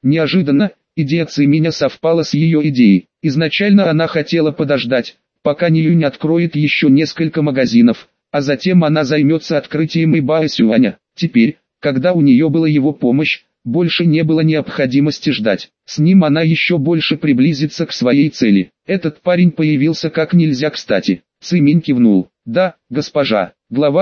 Неожиданно, идея Циминя совпала с ее идеей. Изначально она хотела подождать, пока Ниюнь откроет еще несколько магазинов, а затем она займется открытием Ибао Сюаня. Теперь, когда у нее была его помощь, больше не было необходимости ждать. С ним она еще больше приблизится к своей цели. Этот парень появился как нельзя кстати. Циминь кивнул. Да, госпожа. Глава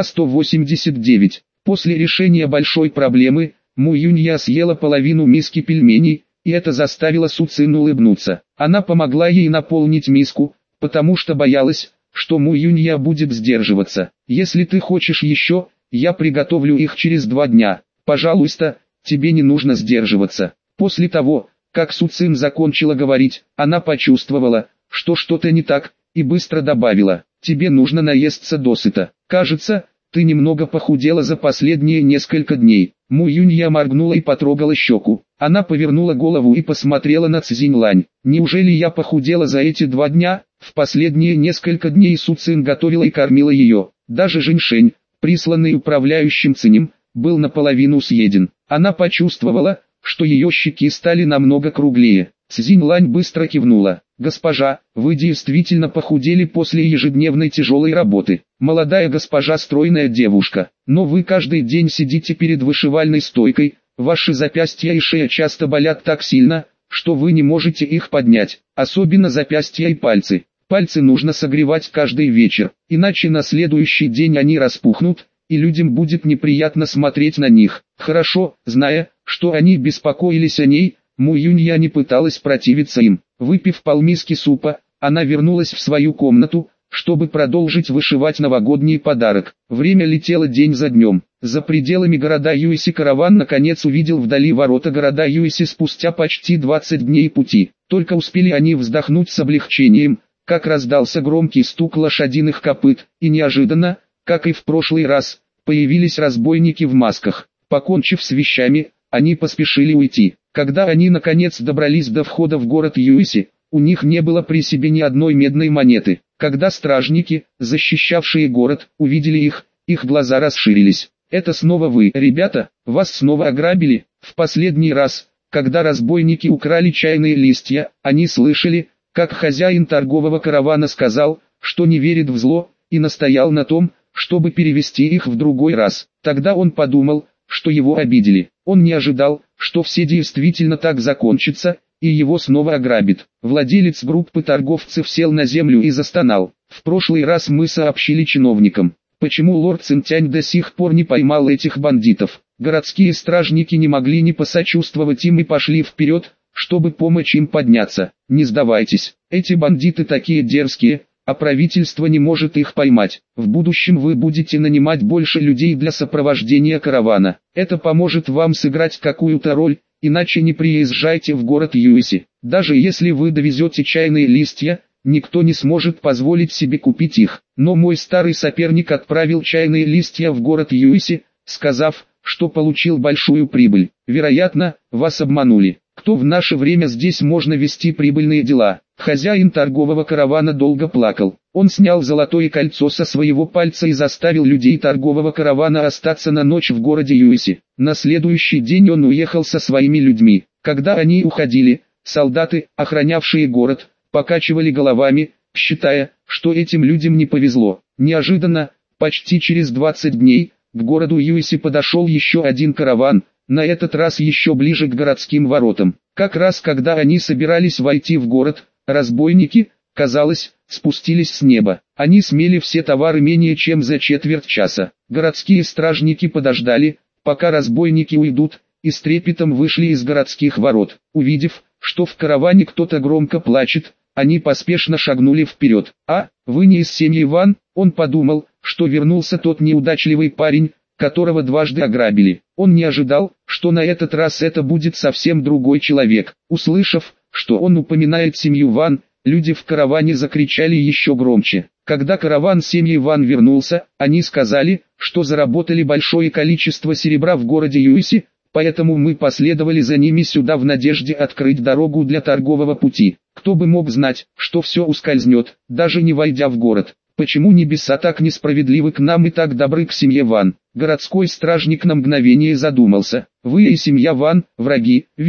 189. После решения большой проблемы, Му Юнья съела половину миски пельменей, и это заставило Су Цин улыбнуться. Она помогла ей наполнить миску, потому что боялась, что Му Юнья будет сдерживаться. Если ты хочешь еще, я приготовлю их через 2 дня. Пожалуйста, тебе не нужно сдерживаться. После того, как Су Цин закончила говорить, она почувствовала, что что-то не так, и быстро добавила: тебе нужно наесться досыта. Кажется, ты немного похудела за последние несколько дней. Му Юнья моргнула и потрогала щеку. Она повернула голову и посмотрела на Цзиньлань. Неужели я похудела за эти 2 дня? В последние несколько дней Су Цин готовила и кормила ее. Даже женьшень, присланный управляющим Цинем, был наполовину съеден. Она почувствовала, что ее щеки стали намного круглее. Цзиньлань быстро кивнула. «Госпожа, вы действительно похудели после ежедневной тяжелой работы. Молодая госпожа стройная девушка, но вы каждый день сидите перед вышивальной стойкой, ваши запястья и шея часто болят так сильно, что вы не можете их поднять, особенно запястья и пальцы. Пальцы нужно согревать каждый вечер, иначе на следующий день они распухнут, и людям будет неприятно смотреть на них». Хорошо, зная, что они беспокоились о ней, Му Юнья не пыталась противиться им. Выпив полмиски супа, она вернулась в свою комнату, чтобы продолжить вышивать новогодний подарок. Время летело день за днем. За пределами города Юйси караван наконец увидел вдали ворота города Юйси спустя почти 20 дней пути. Только успели они вздохнуть с облегчением, как раздался громкий стук лошадиных копыт, и неожиданно, как и в прошлый раз, появились разбойники в масках. Покончив с вещами, они поспешили уйти. Когда они наконец добрались до входа в город Юйси, у них не было при себе ни одной медной монеты. Когда стражники, защищавшие город, увидели их, их глаза расширились. «Это снова вы, ребята? Вас снова ограбили?» В последний раз, когда разбойники украли чайные листья, они слышали, как хозяин торгового каравана сказал, что не верит в зло, и настоял на том, чтобы перевести их в другой раз. Тогда он подумал, что его обидели. Он не ожидал, что все действительно так закончится, и его снова ограбит. Владелец группы торговцев сел на землю и застонал. В прошлый раз мы сообщили чиновникам, почему лорд Цинтянь до сих пор не поймал этих бандитов. Городские стражники не могли не посочувствовать им и пошли вперед, чтобы помочь им подняться. Не сдавайтесь, эти бандиты такие дерзкие, а правительство не может их поймать. В будущем вы будете нанимать больше людей для сопровождения каравана. Это поможет вам сыграть какую-то роль, иначе не приезжайте в город Юйси. Даже если вы довезете чайные листья, никто не сможет позволить себе купить их. Но мой старый соперник отправил чайные листья в город Юйси, сказав, что получил большую прибыль. Вероятно, вас обманули. Кто в наше время здесь можно вести прибыльные дела? Хозяин торгового каравана долго плакал. Он снял золотое кольцо со своего пальца и заставил людей торгового каравана остаться на ночь в городе Юйси. На следующий день он уехал со своими людьми. Когда они уходили, солдаты, охранявшие город, покачивали головами, считая, что этим людям не повезло. Неожиданно, почти через 20 дней, к городу Юйси подошел еще один караван, на этот раз еще ближе к городским воротам. Как раз когда они собирались войти в город, разбойники, казалось, спустились с неба. Они смели все товары менее чем за четверть часа. Городские стражники подождали, пока разбойники уйдут, и с трепетом вышли из городских ворот. Увидев, что в караване кто-то громко плачет, они поспешно шагнули вперед. «А, вы не из семьи Ван?» Он подумал, что вернулся тот неудачливый парень, которого дважды ограбили. Он не ожидал, что на этот раз это будет совсем другой человек. Услышав, что он упоминает семью Ван, люди в караване закричали еще громче. Когда караван семьи Ван вернулся, они сказали, что заработали большое количество серебра в городе Юйси, поэтому мы последовали за ними сюда в надежде открыть дорогу для торгового пути. Кто бы мог знать, что все ускользнет, даже не войдя в город. Почему небеса так несправедливы к нам и так добры к семье Ван? Городской стражник на мгновение задумался. Вы и семья Ван, враги, верно?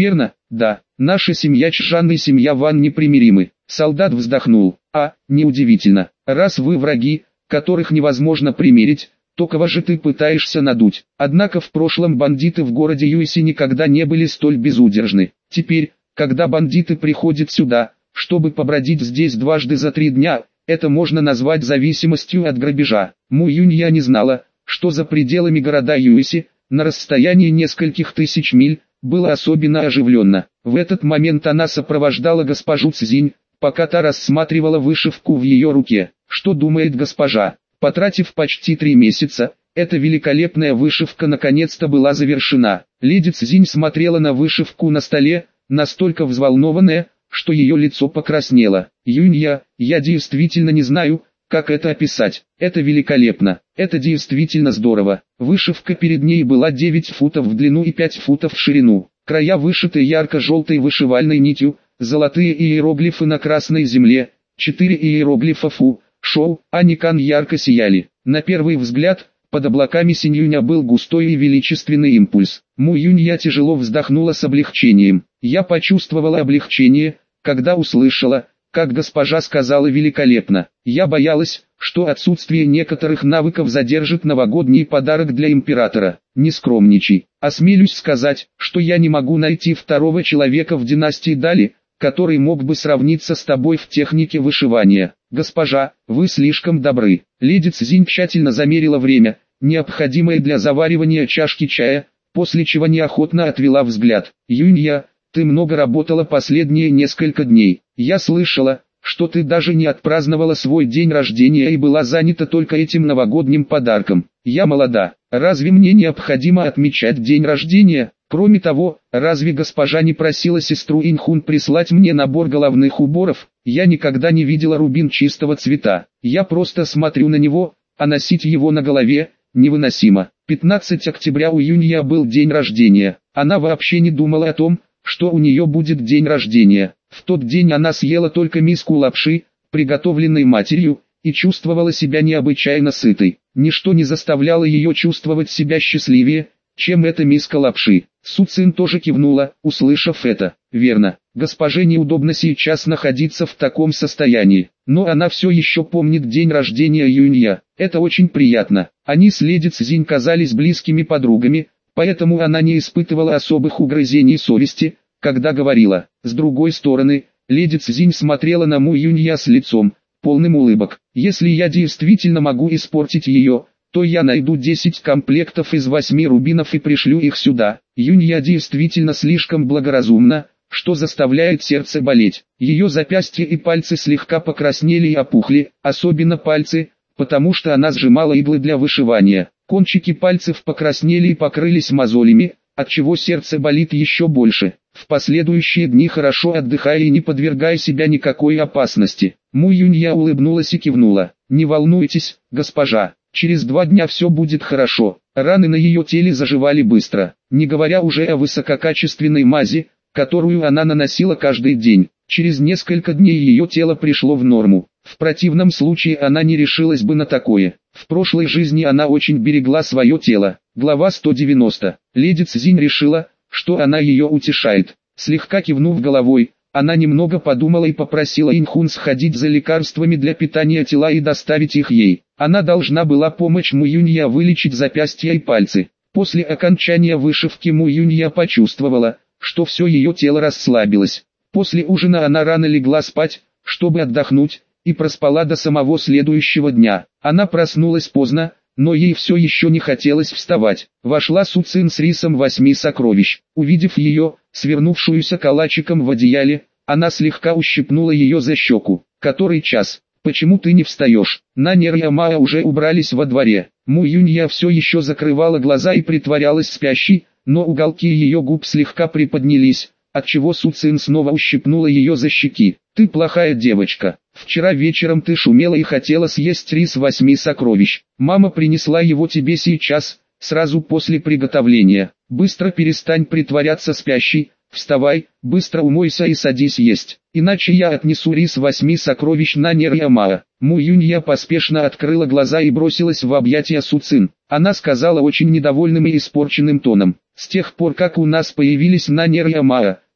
Да, наша семья Чжан и семья Ван непримиримы. Солдат вздохнул. Неудивительно, раз вы враги, которых невозможно примирить, то кого же ты пытаешься надуть? Однако в прошлом бандиты в городе Юйси никогда не были столь безудержны. Теперь, когда бандиты приходят сюда, чтобы побродить здесь дважды за 3 дня, это можно назвать зависимостью от грабежа. Му Юнья не знала, что за пределами города Юйси, на расстоянии нескольких тысяч миль, было особенно оживленно. В этот момент она сопровождала госпожу Цзинь, пока та рассматривала вышивку в ее руке. Что думает госпожа? Потратив почти 3 месяца, эта великолепная вышивка наконец-то была завершена. Леди Цзинь смотрела на вышивку на столе, настолько взволнованная, что ее лицо покраснело. Юнья, я действительно не знаю, как это описать. Это великолепно, это действительно здорово. Вышивка перед ней была 9 футов в длину и 5 футов в ширину. Края вышиты ярко-желтой вышивальной нитью, золотые иероглифы на красной земле, 4 иероглифа Фу, Шоу, Аникан ярко сияли. На первый взгляд, под облаками Синьюня был густой и величественный импульс. Му Юнья тяжело вздохнула с облегчением. Я почувствовала облегчение, когда услышала, как госпожа сказала великолепно. Я боялась, что отсутствие некоторых навыков задержит новогодний подарок для императора. Не скромничай. Осмелюсь сказать, что я не могу найти второго человека в династии Дали, который мог бы сравниться с тобой в технике вышивания. Госпожа, вы слишком добры. Леди Цзинь тщательно замерила время, необходимое для заваривания чашки чая, после чего неохотно отвела взгляд. Юнья, ты много работала последние несколько дней. Я слышала, что ты даже не отпраздновала свой день рождения и была занята только этим новогодним подарком. Я молода. Разве мне необходимо отмечать день рождения? Кроме того, разве госпожа не просила сестру Инхун прислать мне набор головных уборов? Я никогда не видела рубин чистого цвета. Я просто смотрю на него, а носить его на голове невыносимо. 15 октября у Юнья был день рождения. Она вообще не думала о том, что у нее будет день рождения. В тот день она съела только миску лапши, приготовленной матерью, и чувствовала себя необычайно сытой. Ничто не заставляло ее чувствовать себя счастливее, чем эта миска лапши. Су Цин тоже кивнула, услышав это. Верно, госпоже неудобно сейчас находиться в таком состоянии, но она все еще помнит день рождения Юнья. Это очень приятно. Они с леди Цзинь казались близкими подругами, поэтому она не испытывала особых угрызений совести, когда говорила. С другой стороны, леди Цзинь смотрела на Му Юнья с лицом, полным улыбок. Если я действительно могу испортить ее, то я найду 10 комплектов из 8 рубинов и пришлю их сюда. Юнья действительно слишком благоразумна, что заставляет сердце болеть. Ее запястья и пальцы слегка покраснели и опухли, особенно пальцы, потому что она сжимала иглы для вышивания. Кончики пальцев покраснели и покрылись мозолями, отчего сердце болит еще больше. В последующие дни хорошо отдыхай и не подвергай себя никакой опасности. Му Юнья улыбнулась и кивнула. Не волнуйтесь, госпожа. Через 2 дня все будет хорошо. Раны на ее теле заживали быстро, не говоря уже о высококачественной мази, которую она наносила каждый день. Через несколько дней ее тело пришло в норму. В противном случае она не решилась бы на такое. В прошлой жизни она очень берегла свое тело. Глава 190. Леди Цзинь решила, что она ее утешает. Слегка кивнув головой, она немного подумала и попросила Инхун сходить за лекарствами для питания тела и доставить их ей. Она должна была помочь Му Юнья вылечить запястья и пальцы. После окончания вышивки Му Юнья почувствовала, что все ее тело расслабилось. После ужина она рано легла спать, чтобы отдохнуть, и проспала до самого следующего дня. Она проснулась поздно, но ей все еще не хотелось вставать. Вошла Су Цин с рисом 8 сокровищ. Увидев ее, свернувшуюся калачиком в одеяле, она слегка ущипнула ее за щеку. «Который час? Почему ты не встаешь?» Нанер и Амаа уже убрались во дворе. Му Юнья все еще закрывала глаза и притворялась спящей, но уголки ее губ слегка приподнялись, отчего Су Цин снова ущипнула ее за щеки. «Ты плохая девочка. Вчера вечером ты шумела и хотела съесть рис 8 сокровищ. Мама принесла его тебе сейчас, сразу после приготовления. Быстро перестань притворяться спящей, вставай, быстро умойся и садись есть, иначе я отнесу рис 8 сокровищ Нанер и Амаа». Му Юнья поспешно открыла глаза и бросилась в объятия Су Цин. Она сказала очень недовольным и испорченным тоном: «С тех пор, как у нас появились Нанер и Амаа,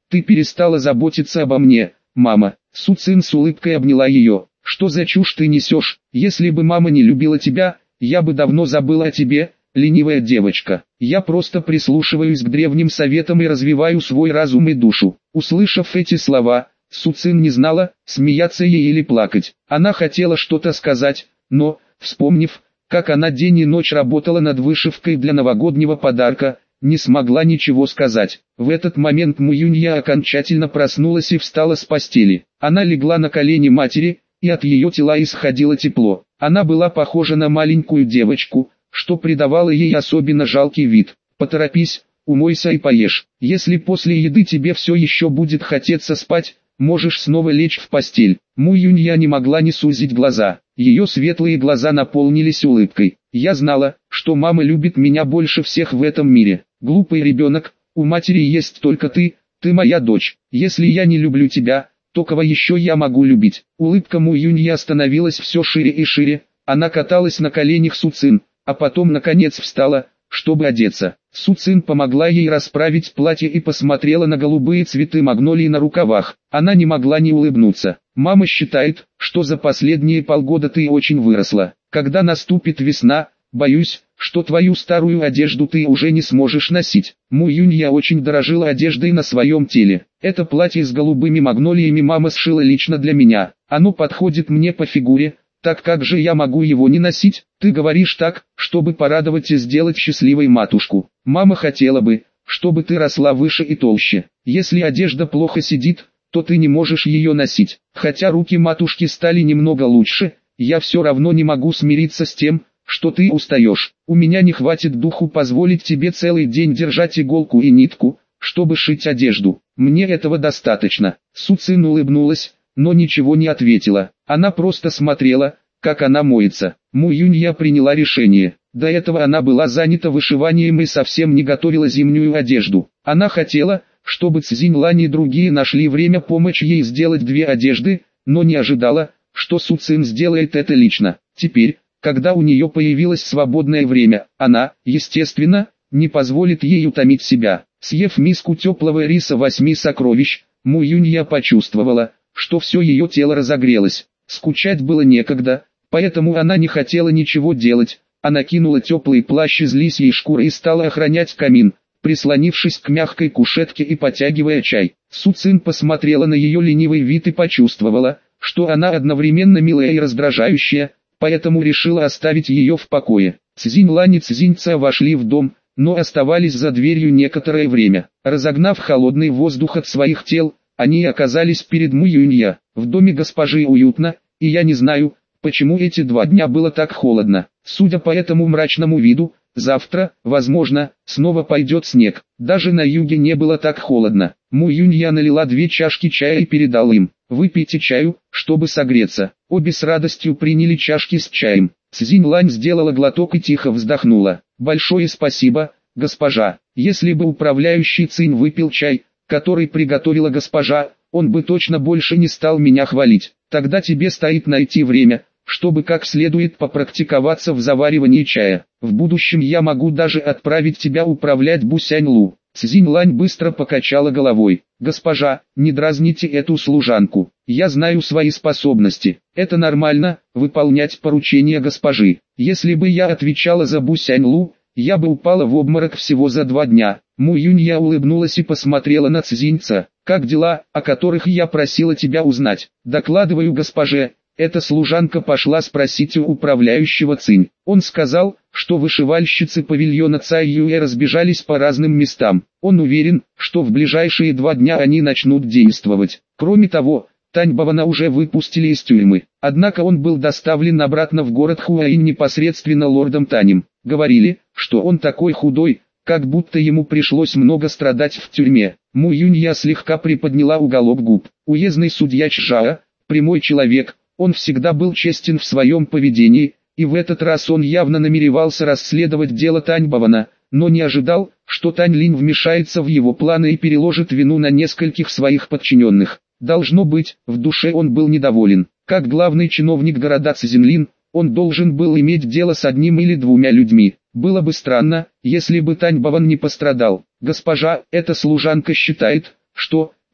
Ты перестала заботиться обо мне, мама. Су Цин с улыбкой обняла ее. Что за чушь ты несешь? Если бы мама не любила тебя, я бы давно забыла о тебе, ленивая девочка. Я просто прислушиваюсь к древним советам и развиваю свой разум и душу. Услышав эти слова, Су Цин не знала, смеяться ей или плакать. Она хотела что-то сказать, но, вспомнив, как она день и ночь работала над вышивкой для новогоднего подарка, не смогла ничего сказать. В этот момент Му Юнья окончательно проснулась и встала с постели. Она легла на колени матери, и от ее тела исходило тепло. Она была похожа на маленькую девочку, что придавало ей особенно жалкий вид. «Поторопись, умойся и поешь. Если после еды тебе все еще будет хотеться спать, можешь снова лечь в постель». Му Юнья не могла не сузить глаза. Ее светлые глаза наполнились улыбкой. «Я знала, что мама любит меня больше всех в этом мире. Глупый ребенок, у матери есть только ты моя дочь. Если я не люблю тебя, то кого еще я могу любить?» Улыбка Му Юнья становилась все шире и шире. Она каталась на коленях Су Цин, а потом наконец встала, чтобы одеться. Су Цин помогла ей расправить платье и посмотрела на голубые цветы магнолии на рукавах. Она не могла не улыбнуться. «Мама считает, что за последние полгода ты очень выросла. Когда наступит весна, боюсь, что твою старую одежду ты уже не сможешь носить». Му Юнья очень дорожила одеждой на своем теле. «Это платье с голубыми магнолиями мама сшила лично для меня. Оно подходит мне по фигуре. Так как же я могу его не носить? Ты говоришь так, чтобы порадовать и сделать счастливой матушку. Мама хотела бы, чтобы ты росла выше и толще. Если одежда плохо сидит, то ты не можешь ее носить. Хотя руки матушки стали немного лучше, я все равно не могу смириться с тем, что ты устаешь. У меня не хватит духу позволить тебе целый день держать иголку и нитку, чтобы шить одежду. Мне этого достаточно». Су Цин улыбнулась, но ничего не ответила. Она просто смотрела, как она моется. Му Юнья приняла решение. До этого она была занята вышиванием и совсем не готовила зимнюю одежду. Она хотела, чтобы Цзинь Лань и другие нашли время помочь ей сделать две одежды, но не ожидала, что Су Цин сделает это лично. Теперь, когда у нее появилось свободное время, она, естественно, не позволит ей утомить себя. Съев миску теплого риса 8 сокровищ, Му Юнья почувствовала, что все ее тело разогрелось. Скучать было некогда, поэтому она не хотела ничего делать. Она кинула теплый плащ из лисьей шкуры и стала охранять камин, прислонившись к мягкой кушетке и потягивая чай. Су Цин посмотрела на ее ленивый вид и почувствовала, что она одновременно милая и раздражающая, поэтому решила оставить ее в покое. Цзинь Лань и Цзинь Ца вошли в дом, но оставались за дверью некоторое время. Разогнав холодный воздух от своих тел, они оказались перед Му Юнья. «В доме госпожи уютно, и я не знаю, почему эти 2 дня было так холодно. Судя по этому мрачному виду, завтра, возможно, снова пойдет снег. Даже на юге не было так холодно». Му Юнья налила 2 чашки чая и передал им. «Выпейте чаю, чтобы согреться». Обе с радостью приняли чашки с чаем. Цзинь Лань сделала глоток и тихо вздохнула. «Большое спасибо, госпожа. Если бы управляющий Цинь выпил чай, который приготовила госпожа, он бы точно больше не стал меня хвалить. Тогда тебе стоит найти время, чтобы как следует попрактиковаться в заваривании чая. В будущем я могу даже отправить тебя управлять Бусянь-Лу». Цзинь Лань быстро покачала головой. «Госпожа, не дразните эту служанку. Я знаю свои способности. Это нормально, выполнять поручения госпожи. Если бы я отвечала за Бусянь-Лу, я бы упала в обморок всего за 2 дня». Му Юнья улыбнулась и посмотрела на Цзинь Ца. «Как дела, о которых я просила тебя узнать?» «Докладываю госпоже». Эта служанка пошла спросить у управляющего Цинь. Он сказал, что вышивальщицы павильона Цай Юэ разбежались по разным местам. Он уверен, что в ближайшие 2 дня они начнут действовать. Кроме того, Тань Бавана уже выпустили из тюрьмы. Однако он был доставлен обратно в город Хуаинь непосредственно лордом Танем. Говорили, что он такой худой, как будто ему пришлось много страдать в тюрьме. Му Юнья слегка приподняла уголок губ. Уездный судья Чжао, прямой человек, он всегда был честен в своем поведении, и в этот раз он явно намеревался расследовать дело Тань Бавана, но не ожидал, что Тань Линь вмешается в его планы и переложит вину на нескольких своих подчиненных. Должно быть, в душе он был недоволен. Как главный чиновник города Цзинлин, он должен был иметь дело с 1 или 2 людьми. Было бы странно, если бы Тань Баван не пострадал. «Госпожа, эта служанка считает, что,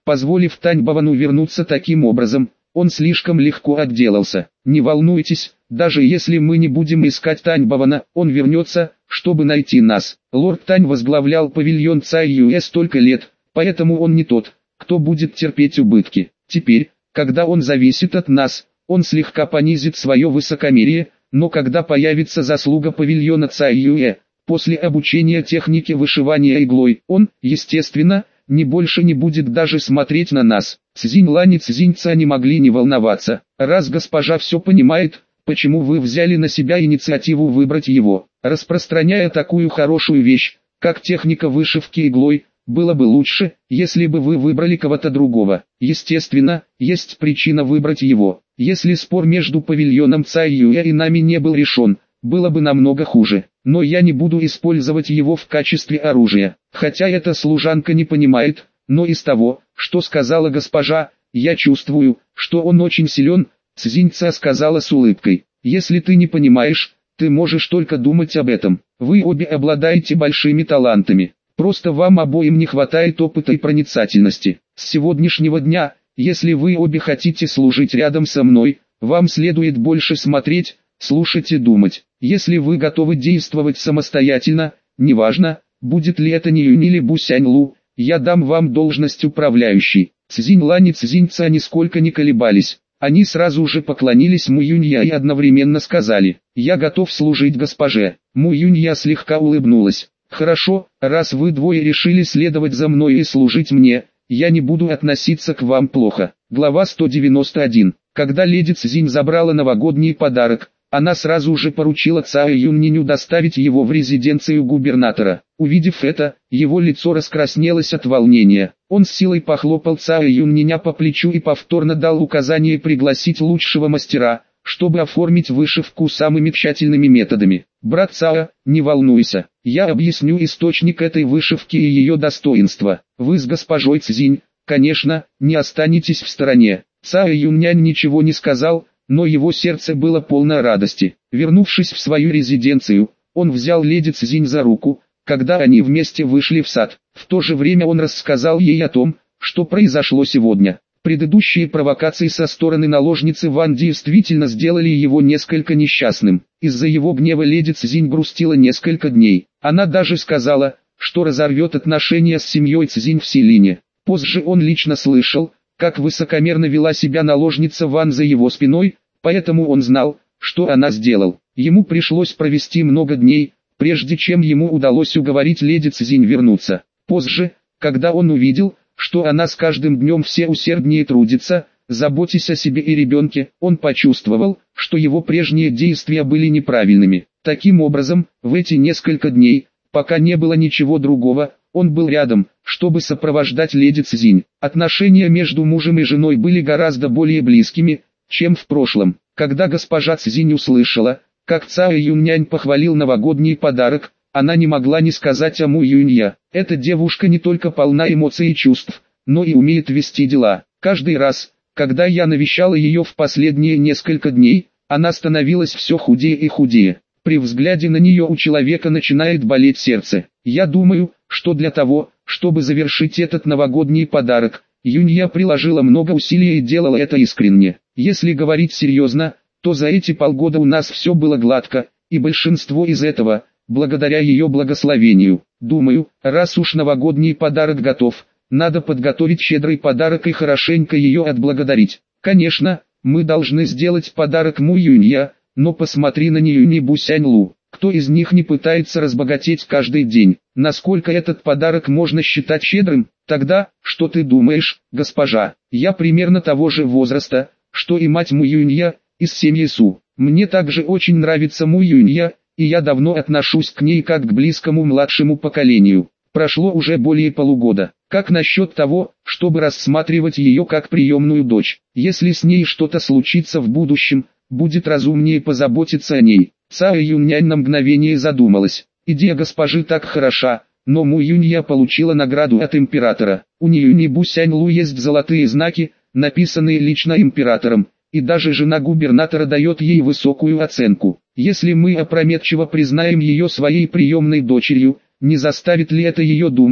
позволив Таньбовану вернуться таким образом. Он слишком легко отделался. Не волнуйтесь, даже если мы не будем искать Таньбована, он вернется, чтобы найти нас. Лорд Тань возглавлял павильон Цай-Юэ столько лет, поэтому он не тот, кто будет терпеть убытки. Теперь, когда он зависит от нас, он слегка понизит свое высокомерие, но когда появится заслуга павильона Цай-Юэ, после обучения технике вышивания иглой, он, естественно, больше не будет даже смотреть на нас. Цзинь-Лань и Цзинь-Ца не могли не волноваться. Раз госпожа все понимает, почему вы взяли на себя инициативу выбрать его? Распространяя такую хорошую вещь, как техника вышивки иглой, было бы лучше, если бы вы выбрали кого-то другого. Естественно, есть причина выбрать его. Если спор между павильоном Цай-Юэ и нами не был решен, было бы намного хуже. Но я не буду использовать его в качестве оружия. Хотя эта служанка не понимает, но из того, что сказала госпожа, я чувствую, что он очень силен. Цзинь-Ца сказала с улыбкой. Если ты не понимаешь, ты можешь только думать об этом. Вы обе обладаете большими талантами. Просто вам обоим не хватает опыта и проницательности. С сегодняшнего дня, если вы обе хотите служить рядом со мной, вам следует больше смотреть, слушать и думать. Если вы готовы действовать самостоятельно, неважно, будет ли это Ниюнь или Бусянь-Лу, я дам вам должность управляющей. Цзинь-Лань и Цзинь-Ца нисколько не колебались. Они сразу же поклонились Му-Юнья и одновременно сказали: «Я готов служить госпоже». Му-Юнья слегка улыбнулась. «Хорошо, раз вы двое решили следовать за мной и служить мне, я не буду относиться к вам плохо». Глава 191. Когда леди Цзинь забрала новогодний подарок, она сразу же поручила Цао Юньниню доставить его в резиденцию губернатора. Увидев это, его лицо раскраснелось от волнения. Он с силой похлопал Цао Юньниня по плечу и повторно дал указание пригласить лучшего мастера, чтобы оформить вышивку самыми тщательными методами. «Брат Цао, не волнуйся, я объясню источник этой вышивки и ее достоинства. Вы с госпожой Цзинь, конечно, не останетесь в стороне». Цао Юньнянь ничего не сказал, но его сердце было полно радости. Вернувшись в свою резиденцию, он взял леди Цзинь за руку, когда они вместе вышли в сад. В то же время он рассказал ей о том, что произошло сегодня. Предыдущие провокации со стороны наложницы Ван действительно сделали его несколько несчастным. Из-за его гнева леди Цзинь грустила несколько дней. Она даже сказала, что разорвет отношения с семьей Цзинь в Силине. Позже он лично слышал, как высокомерно вела себя наложница Ван за его спиной, поэтому он знал, что она сделал. Ему пришлось провести много дней, прежде чем ему удалось уговорить леди Цзинь вернуться. Позже, когда он увидел, что она с каждым днем все усерднее трудится, заботясь о себе и ребенке, он почувствовал, что его прежние действия были неправильными. Таким образом, в эти несколько дней, пока не было ничего другого, он был рядом, чтобы сопровождать леди Цзинь. Отношения между мужем и женой были гораздо более близкими, чем в прошлом. Когда госпожа Цзинь услышала, как Цао Юньнянь похвалил новогодний подарок, она не могла не сказать о Му Юнья. Эта девушка не только полна эмоций и чувств, но и умеет вести дела. Каждый раз, когда я навещала ее в последние несколько дней, она становилась все худее и худее. При взгляде на нее у человека начинает болеть сердце. Я думаю, что для того, чтобы завершить этот новогодний подарок, Юнья приложила много усилий и делала это искренне. Если говорить серьезно, то за эти полгода у нас все было гладко, и большинство из этого, благодаря ее благословению. Думаю, раз уж новогодний подарок готов, надо подготовить щедрый подарок и хорошенько ее отблагодарить. Конечно, мы должны сделать подарок Му Юнья, но посмотри на Ниюнь и Бусянь-Лу. Кто из них не пытается разбогатеть каждый день? Насколько этот подарок можно считать щедрым? Тогда, что ты думаешь, госпожа? Я примерно того же возраста, что и мать Му Юнья, из семьи Су. Мне также очень нравится Му Юнья, и я давно отношусь к ней как к близкому младшему поколению. Прошло уже более полугода. Как насчет того, чтобы рассматривать ее как приемную дочь? Если с ней что-то случится в будущем, будет разумнее позаботиться о ней. Цао Юньнянь на мгновение задумалась. Идея госпожи так хороша, но Му Юнья получила награду от императора. У Ниюнь и Бусянь-Лу есть золотые знаки, написанные лично императором, и даже жена губернатора дает ей высокую оценку. Если мы опрометчиво признаем ее своей приемной дочерью, не заставит ли это ее думать,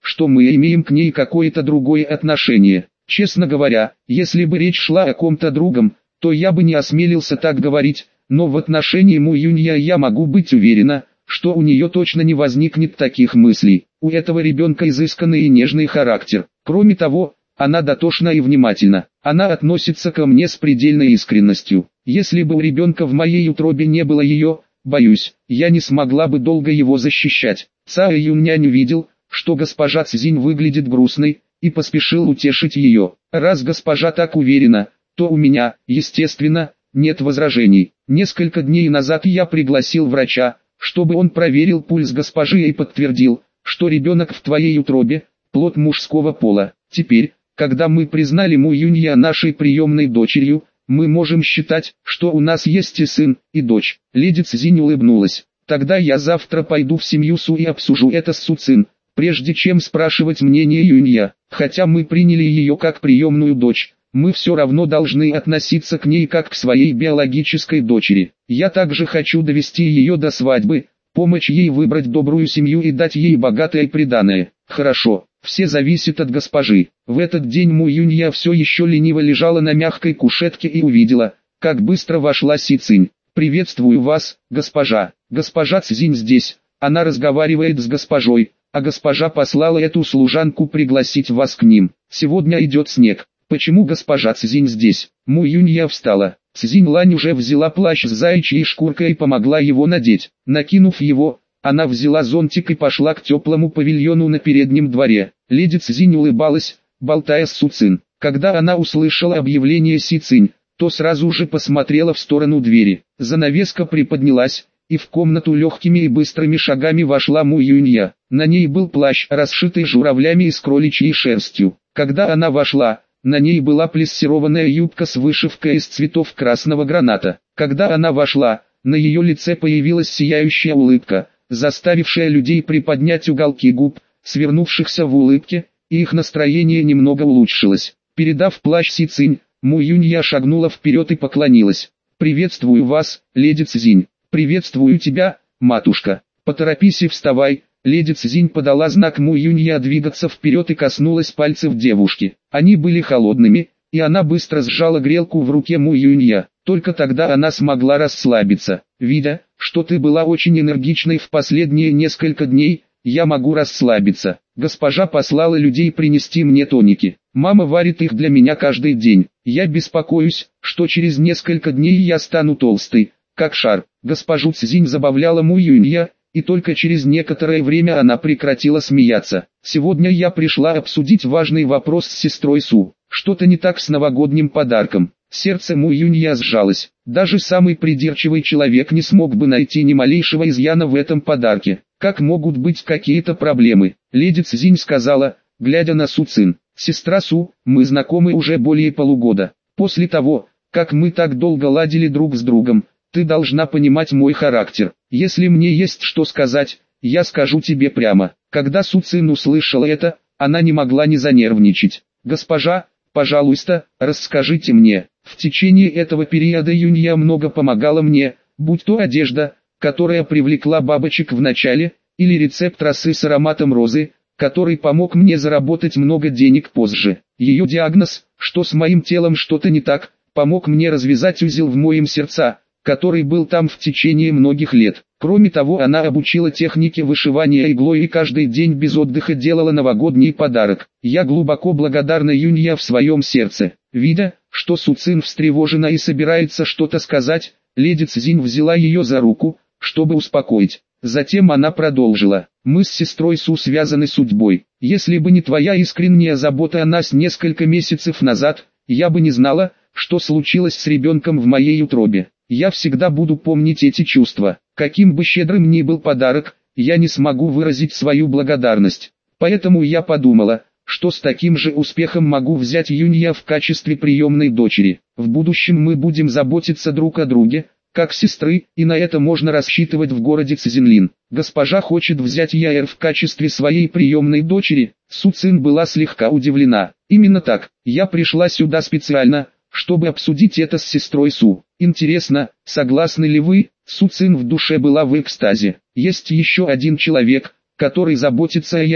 что мы имеем к ней какое-то другое отношение. Честно говоря, если бы речь шла о ком-то другом, то я бы не осмелился так говорить, но в отношении Му Юнья я могу быть уверена, что у нее точно не возникнет таких мыслей. У этого ребенка изысканный и нежный характер. Кроме того, она дотошна и внимательна. Она относится ко мне с предельной искренностью. Если бы у ребенка в моей утробе не было ее, боюсь, я не смогла бы долго его защищать. Цао Юньнянь увидел, что госпожа Цзинь выглядит грустной, и поспешил утешить ее. Раз госпожа так уверена, то у меня, естественно, нет возражений. Несколько дней назад я пригласил врача, чтобы он проверил пульс госпожи и подтвердил, что ребенок в твоей утробе – плод мужского пола. Теперь, когда мы признали Му Юнья нашей приемной дочерью, мы можем считать, что у нас есть и сын, и дочь. Леди Цзинь улыбнулась. Тогда я завтра пойду в семью Су и обсужу это с Су Цин, прежде чем спрашивать мнение Юнья. Хотя мы приняли ее как приемную дочь, мы все равно должны относиться к ней как к своей биологической дочери. Я также хочу довести ее до свадьбы, помочь ей выбрать добрую семью и дать ей богатое приданое. Хорошо, все зависит от госпожи. В этот день Му Юнья все еще лениво лежала на мягкой кушетке и увидела, как быстро вошла Си Цинь. «Приветствую вас, госпожа. Госпожа Цзинь здесь, она разговаривает с госпожой, а госпожа послала эту служанку пригласить вас к ним. Сегодня идет снег. Почему госпожа Цзинь здесь?» Му Юнья встала. Цзинь Лань уже взяла плащ с заячьей шкуркой и помогла его надеть. Накинув его, она взяла зонтик и пошла к теплому павильону на переднем дворе. Леди Цзинь улыбалась, болтая с Су Цин. Когда она услышала объявление Си Цинь, то сразу же посмотрела в сторону двери. Занавеска приподнялась, и в комнату легкими и быстрыми шагами вошла Му Юнья. На ней был плащ, расшитый журавлями и с кроличьей шерстью. Когда она вошла, на ней была плессированная юбка с вышивкой из цветов красного граната. Когда она вошла, на ее лице появилась сияющая улыбка, заставившая людей приподнять уголки губ, свернувшихся в улыбке, и их настроение немного улучшилось. Передав плащ Си Цинь, Му Юнья шагнула вперед и поклонилась. «Приветствую вас, леди Цзинь. Приветствую тебя, матушка. Поторопись и вставай». Леди Цзинь подала знак Му Юнья двигаться вперед и коснулась пальцев девушки. Они были холодными, и она быстро сжала грелку в руке Му Юнья. Только тогда она смогла расслабиться. «Видя, что ты была очень энергичной в последние несколько дней, я могу расслабиться. Госпожа послала людей принести мне тоники. Мама варит их для меня каждый день. Я беспокоюсь, что через несколько дней я стану толстой, как шар». Госпожу Цзинь забавляла Му Юнья, и только через некоторое время она прекратила смеяться. «Сегодня я пришла обсудить важный вопрос с сестрой Су. Что-то не так с новогодним подарком». Сердце Му Юнья сжалось. Даже самый придирчивый человек не смог бы найти ни малейшего изъяна в этом подарке. Как могут быть какие-то проблемы? Леди Цзинь сказала, глядя на Су Цин. «Сестра Су, мы знакомы уже более полугода. После того, как мы так долго ладили друг с другом, ты должна понимать мой характер. Если мне есть что сказать, я скажу тебе прямо». Когда Су Цин услышала это, она не могла не занервничать. «Госпожа, пожалуйста, расскажите мне». В течение этого периода Юнья много помогала мне, будь то одежда, которая привлекла бабочек в начале, или рецепт росы с ароматом розы, который помог мне заработать много денег позже. Ее диагноз, что с моим телом что-то не так, помог мне развязать узел в моем сердце, который был там в течение многих лет. Кроме того, она обучила технике вышивания иглой и каждый день без отдыха делала новогодний подарок. Я глубоко благодарна Юнья в своем сердце. Видя, что Су Цин встревожена и собирается что-то сказать, леди Цзинь взяла ее за руку, чтобы успокоить. Затем она продолжила. «Мы с сестрой Су связаны судьбой. Если бы не твоя искренняя забота о нас несколько месяцев назад, я бы не знала, что случилось с ребенком в моей утробе. Я всегда буду помнить эти чувства. Каким бы щедрым ни был подарок, я не смогу выразить свою благодарность. Поэтому я подумала, что с таким же успехом могу взять Юнья в качестве приемной дочери. В будущем мы будем заботиться друг о друге, как сестры, и на это можно рассчитывать в городе Цзинлин. Госпожа хочет взять Яэр в качестве своей приемной дочери». Су Цин была слегка удивлена. «Именно так, я пришла сюда специально, чтобы обсудить это с сестрой Су. Интересно, согласны ли вы?» Су Цин в душе была в экстазе. «Есть еще один человек, который заботится о Яэр.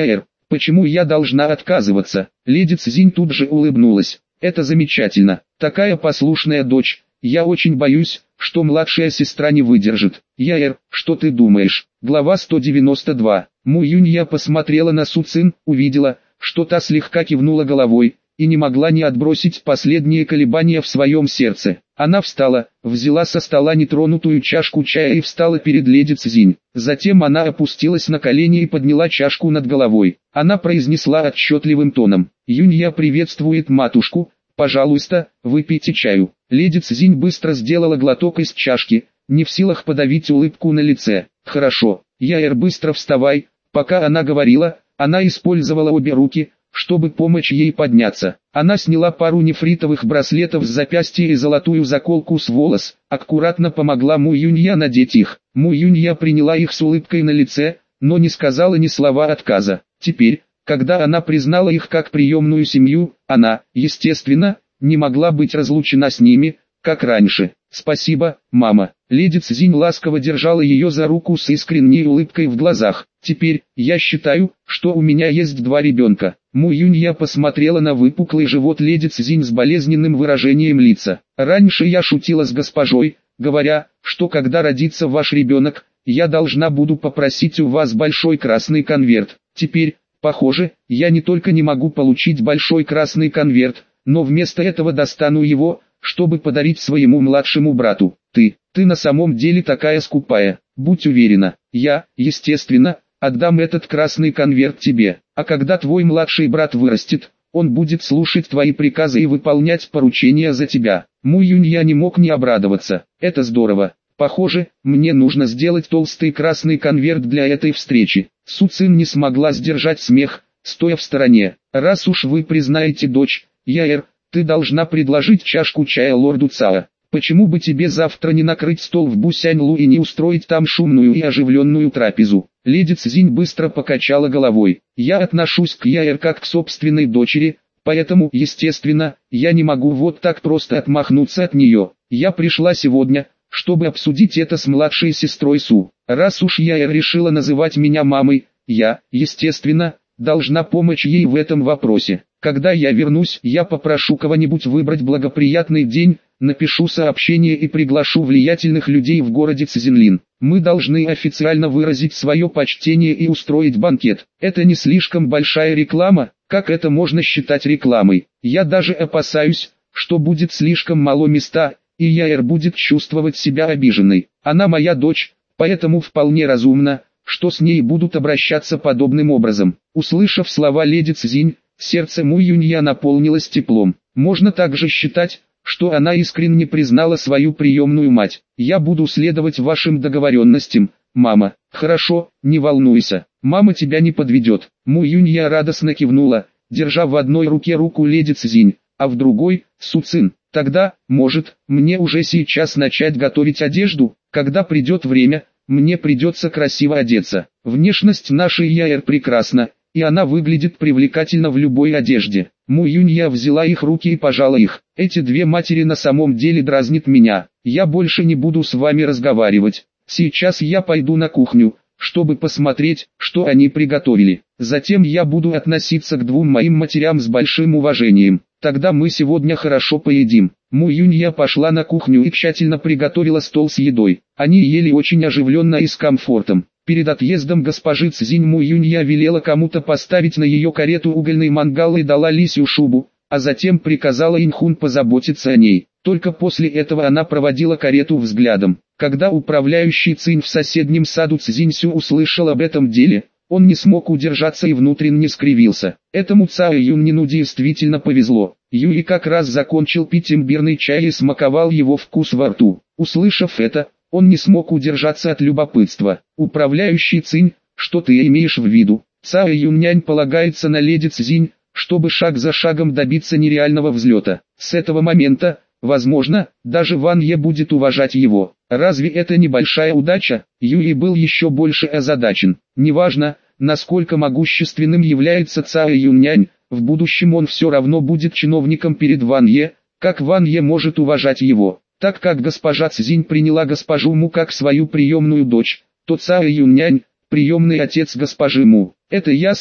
Почему я должна отказываться? Леди Цзинь тут же улыбнулась. Это замечательно. Такая послушная дочь. Я очень боюсь, что младшая сестра не выдержит. Яэр, что ты думаешь? Глава 192. Му Юнья посмотрела на Су Цин, увидела, что та слегка кивнула головой, и не могла не отбросить последние колебания в своем сердце. Она встала, взяла со стола нетронутую чашку чая и встала перед леди Цзинь. Затем она опустилась на колени и подняла чашку над головой. Она произнесла отчетливым тоном: «Юнья приветствует матушку, пожалуйста, выпейте чаю». Леди Цзинь быстро сделала глоток из чашки, не в силах подавить улыбку на лице. «Хорошо, Яэр, быстро вставай». Пока она говорила, она использовала обе руки, чтобы помочь ей подняться. Она сняла пару нефритовых браслетов с запястья и золотую заколку с волос, аккуратно помогла Му Юнья надеть их. Му Юнья приняла их с улыбкой на лице, но не сказала ни слова отказа. Теперь, когда она признала их как приемную семью, она, естественно, не могла быть разлучена с ними, как раньше. «Спасибо, мама». Леди Цзинь ласково держала ее за руку с искренней улыбкой в глазах. «Теперь, я считаю, что у меня есть два ребенка». Му Юнья посмотрела на выпуклый живот леди Цзинь с болезненным выражением лица. «Раньше я шутила с госпожой, говоря, что когда родится ваш ребенок, я должна буду попросить у вас большой красный конверт. Теперь, похоже, я не только не могу получить большой красный конверт, но вместо этого достану его, чтобы подарить своему младшему брату. Ты на самом деле такая скупая. Будь уверена, я, естественно, отдам этот красный конверт тебе, а когда твой младший брат вырастет, он будет слушать твои приказы и выполнять поручения за тебя». Му Юнья не мог не обрадоваться. «Это здорово. Похоже, мне нужно сделать толстый красный конверт для этой встречи». Су Цин не смогла сдержать смех, стоя в стороне. «Раз уж вы признаете дочь, Яэр, ты должна предложить чашку чая лорду Цао. Почему бы тебе завтра не накрыть стол в Бусяньлу и не устроить там шумную и оживленную трапезу?» Леди Цзинь быстро покачала головой. «Я отношусь к Яэр как к собственной дочери, поэтому, естественно, я не могу вот так просто отмахнуться от нее. Я пришла сегодня, чтобы обсудить это с младшей сестрой Су. Раз уж Яэр решила называть меня мамой, я, естественно, должна помочь ей в этом вопросе. Когда я вернусь, я попрошу кого-нибудь выбрать благоприятный день, напишу сообщение и приглашу влиятельных людей в городе Цзинлин. Мы должны официально выразить свое почтение и устроить банкет. Это не слишком большая реклама, как это можно считать рекламой. Я даже опасаюсь, что будет слишком мало места, и Яэр будет чувствовать себя обиженной. Она моя дочь, поэтому вполне разумно, что с ней будут обращаться подобным образом». Услышав слова леди Цзинь, сердце Му Юнья наполнилось теплом. Можно также считать, что она искренне признала свою приемную мать. «Я буду следовать вашим договоренностям, мама». «Хорошо, не волнуйся, мама тебя не подведет». Му Юнья радостно кивнула, держа в одной руке руку леди Цзинь, а в другой – Су Цин. «Тогда, может, мне уже сейчас начать готовить одежду? Когда придет время, мне придется красиво одеться. Внешность нашей Яэр прекрасна, и она выглядит привлекательно в любой одежде». Му Юнья взяла их руки и пожала их. «Эти две матери на самом деле дразнят меня. Я больше не буду с вами разговаривать. Сейчас я пойду на кухню, чтобы посмотреть, что они приготовили. Затем я буду относиться к двум моим матерям с большим уважением. Тогда мы сегодня хорошо поедим». Му Юнья пошла на кухню и тщательно приготовила стол с едой. Они ели очень оживленно и с комфортом. Перед отъездом госпожи Цзинь Му Юнья велела кому-то поставить на ее карету угольный мангал и дала лисью шубу, а затем приказала Инхун позаботиться о ней. Только после этого она проводила карету взглядом. Когда управляющий Цинь в соседнем саду Цзиньсю услышал об этом деле, он не смог удержаться и внутренне скривился. Этому Цао Юннину действительно повезло. Юй как раз закончил пить имбирный чай и смаковал его вкус во рту. Услышав это, он не смог удержаться от любопытства. «Управляющий Цинь, что ты имеешь в виду?» Цао Юннянь полагается на леди Цзинь, чтобы шаг за шагом добиться нереального взлета. С этого момента, возможно, даже Ван Е будет уважать его. Разве это не большая удача? Юй был еще больше озадачен. Неважно, насколько могущественным является Цао Юннянь, в будущем он все равно будет чиновником перед Ван Е. Как Ван Е может уважать его? Так как госпожа Цзинь приняла госпожу Му как свою приемную дочь, то Цао Юннянь – приемный отец госпожи Му. Это ясно,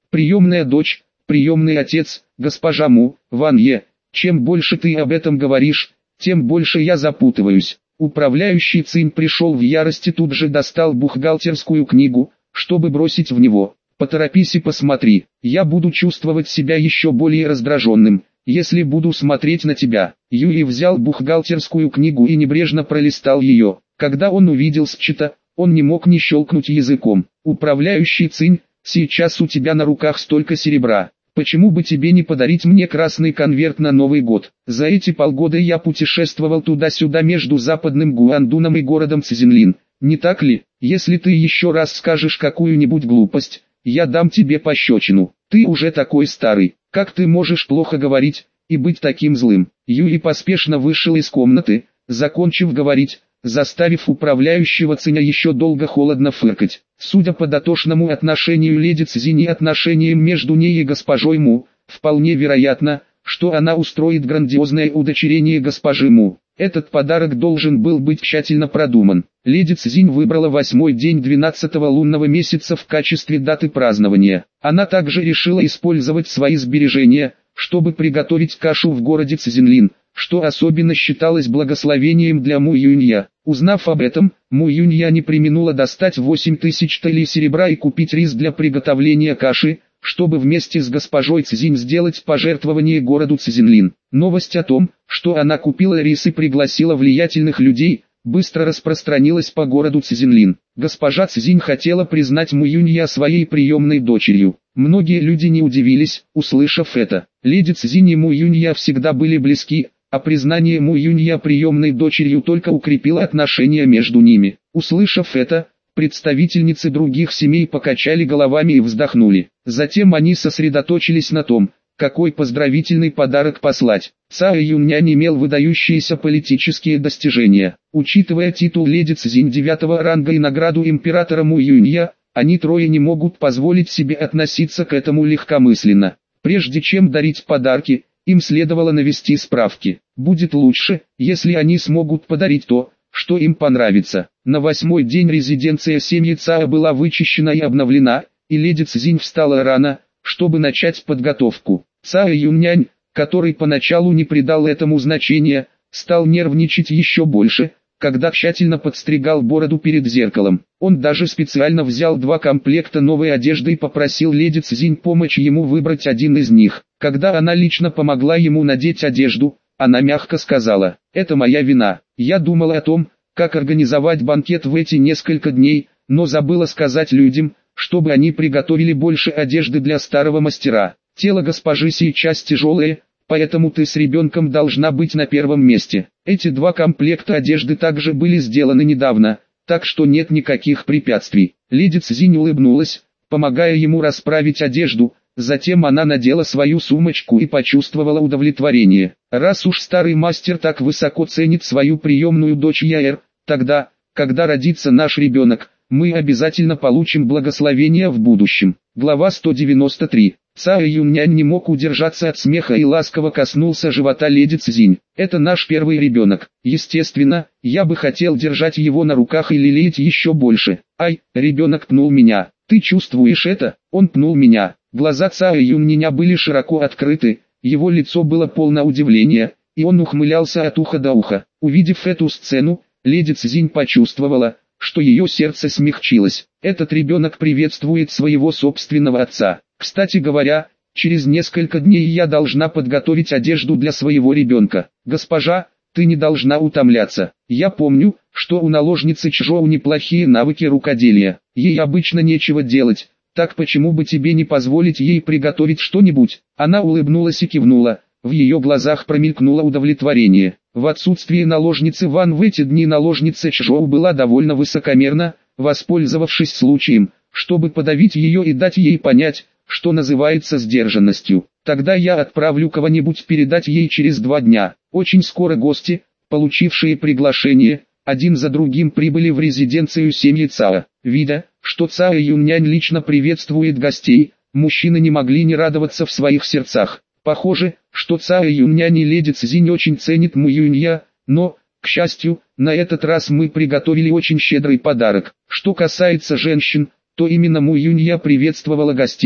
Приемная дочь, приемный отец, госпожа Му, Ван Е. Чем больше ты об этом говоришь, тем больше я запутываюсь. Управляющий Цинь пришел в ярости, тут же достал бухгалтерскую книгу, чтобы бросить в него. Поторопись и посмотри, я буду чувствовать себя еще более раздраженным, если буду смотреть на тебя. Юй взял бухгалтерскую книгу и небрежно пролистал ее. Когда он увидел счета, он не мог не щелкнуть языком. Управляющий Цинь, сейчас у тебя на руках столько серебра. Почему бы тебе не подарить мне красный конверт на Новый год? За эти полгода я путешествовал туда-сюда между западным Гуандуном и городом Цзинлин. Не так ли? Если ты еще раз скажешь какую-нибудь глупость, я дам тебе пощечину. Ты уже такой старый, как ты можешь плохо говорить и быть таким злым? Юй поспешно вышел из комнаты, закончив говорить, заставив управляющего Циня еще долго холодно фыркать. Судя по дотошному отношению леди Цзинь и отношениям между ней и госпожой Му, вполне вероятно, что она устроит грандиозное удочерение госпожи Му. Этот подарок должен был быть тщательно продуман. Леди Цзинь выбрала 8-й день 12-го лунного месяца в качестве даты празднования. Она также решила использовать свои сбережения, чтобы приготовить кашу в городе Цзинлин, что особенно считалось благословением для Му Юнья. Узнав об этом, Му Юнья не преминула достать 8000 талей серебра и купить рис для приготовления каши, чтобы вместе с госпожой Цзинь сделать пожертвование городу Цзинлин. Новость о том, что она купила рис и пригласила влиятельных людей, быстро распространилась по городу Цзинлин. Госпожа Цзинь хотела признать Му Юнья своей приемной дочерью. Многие люди не удивились, услышав это. Леди Цзинь и Му Юнья всегда были близки, а признание Му Юнья приемной дочерью только укрепило отношения между ними. Услышав это, представительницы других семей покачали головами и вздохнули. Затем они сосредоточились на том, какой поздравительный подарок послать. Цао Юньнянь имел выдающиеся политические достижения. Учитывая титул леди Цзинь 9-го ранга и награду императора Му Юнья, они трое не могут позволить себе относиться к этому легкомысленно. Прежде чем дарить подарки, им следовало навести справки. Будет лучше, если они смогут подарить то, что им понравится. На 8-й день резиденция семьи Цао была вычищена и обновлена, и леди Цзинь встала рано, чтобы начать подготовку. Цао Юньнянь, который поначалу не придал этому значения, стал нервничать еще больше, когда тщательно подстригал бороду перед зеркалом. Он даже специально взял 2 комплекта новой одежды и попросил леди Цзинь помочь ему выбрать один из них. Когда она лично помогла ему надеть одежду, она мягко сказала: «Это моя вина. Я думала о том, как организовать банкет в эти несколько дней, но забыла сказать людям, чтобы они приготовили больше одежды для старого мастера. Тело госпожи сейчас тяжелое, поэтому ты с ребенком должна быть на первом месте». Эти 2 комплекта одежды также были сделаны недавно, так что нет никаких препятствий. Леди Цзинь улыбнулась, помогая ему расправить одежду, затем она надела свою сумочку и почувствовала удовлетворение. Раз уж старый мастер так высоко ценит свою приемную дочь Яэр, тогда, когда родится наш ребенок, мы обязательно получим благословение в будущем. Глава 193. Цао Юньнянь не мог удержаться от смеха и ласково коснулся живота леди Цзинь. «Это наш первый ребенок. Естественно, я бы хотел держать его на руках и лелеять еще больше. Ай, ребенок пнул меня. Ты чувствуешь это?» Он пнул меня. Глаза Цао Юньняня были широко открыты, его лицо было полно удивления, и он ухмылялся от уха до уха. Увидев эту сцену, леди Цзинь почувствовала, что ее сердце смягчилось. Этот ребенок приветствует своего собственного отца. Кстати говоря, через несколько дней я должна подготовить одежду для своего ребенка. Госпожа, ты не должна утомляться. Я помню, что у наложницы Чжоу неплохие навыки рукоделия. Ей обычно нечего делать, так почему бы тебе не позволить ей приготовить что-нибудь? Она улыбнулась и кивнула. В ее глазах промелькнуло удовлетворение. В отсутствие наложницы Ван в эти дни наложница Чжоу была довольно высокомерна, воспользовавшись случаем, чтобы подавить ее и дать ей понять, что называется сдержанностью. Тогда я отправлю кого-нибудь передать ей через 2 дня. Очень скоро гости, получившие приглашение, один за другим прибыли в резиденцию семьи Цао. Видя, что Цао Юньнянь лично приветствует гостей, мужчины не могли не радоваться в своих сердцах. Похоже, что Цао Юньнянь и леди Цзинь очень ценит Му Юнья, но, к счастью, на этот раз мы приготовили очень щедрый подарок. Что касается женщин, то именно Му Юнья приветствовала гостей.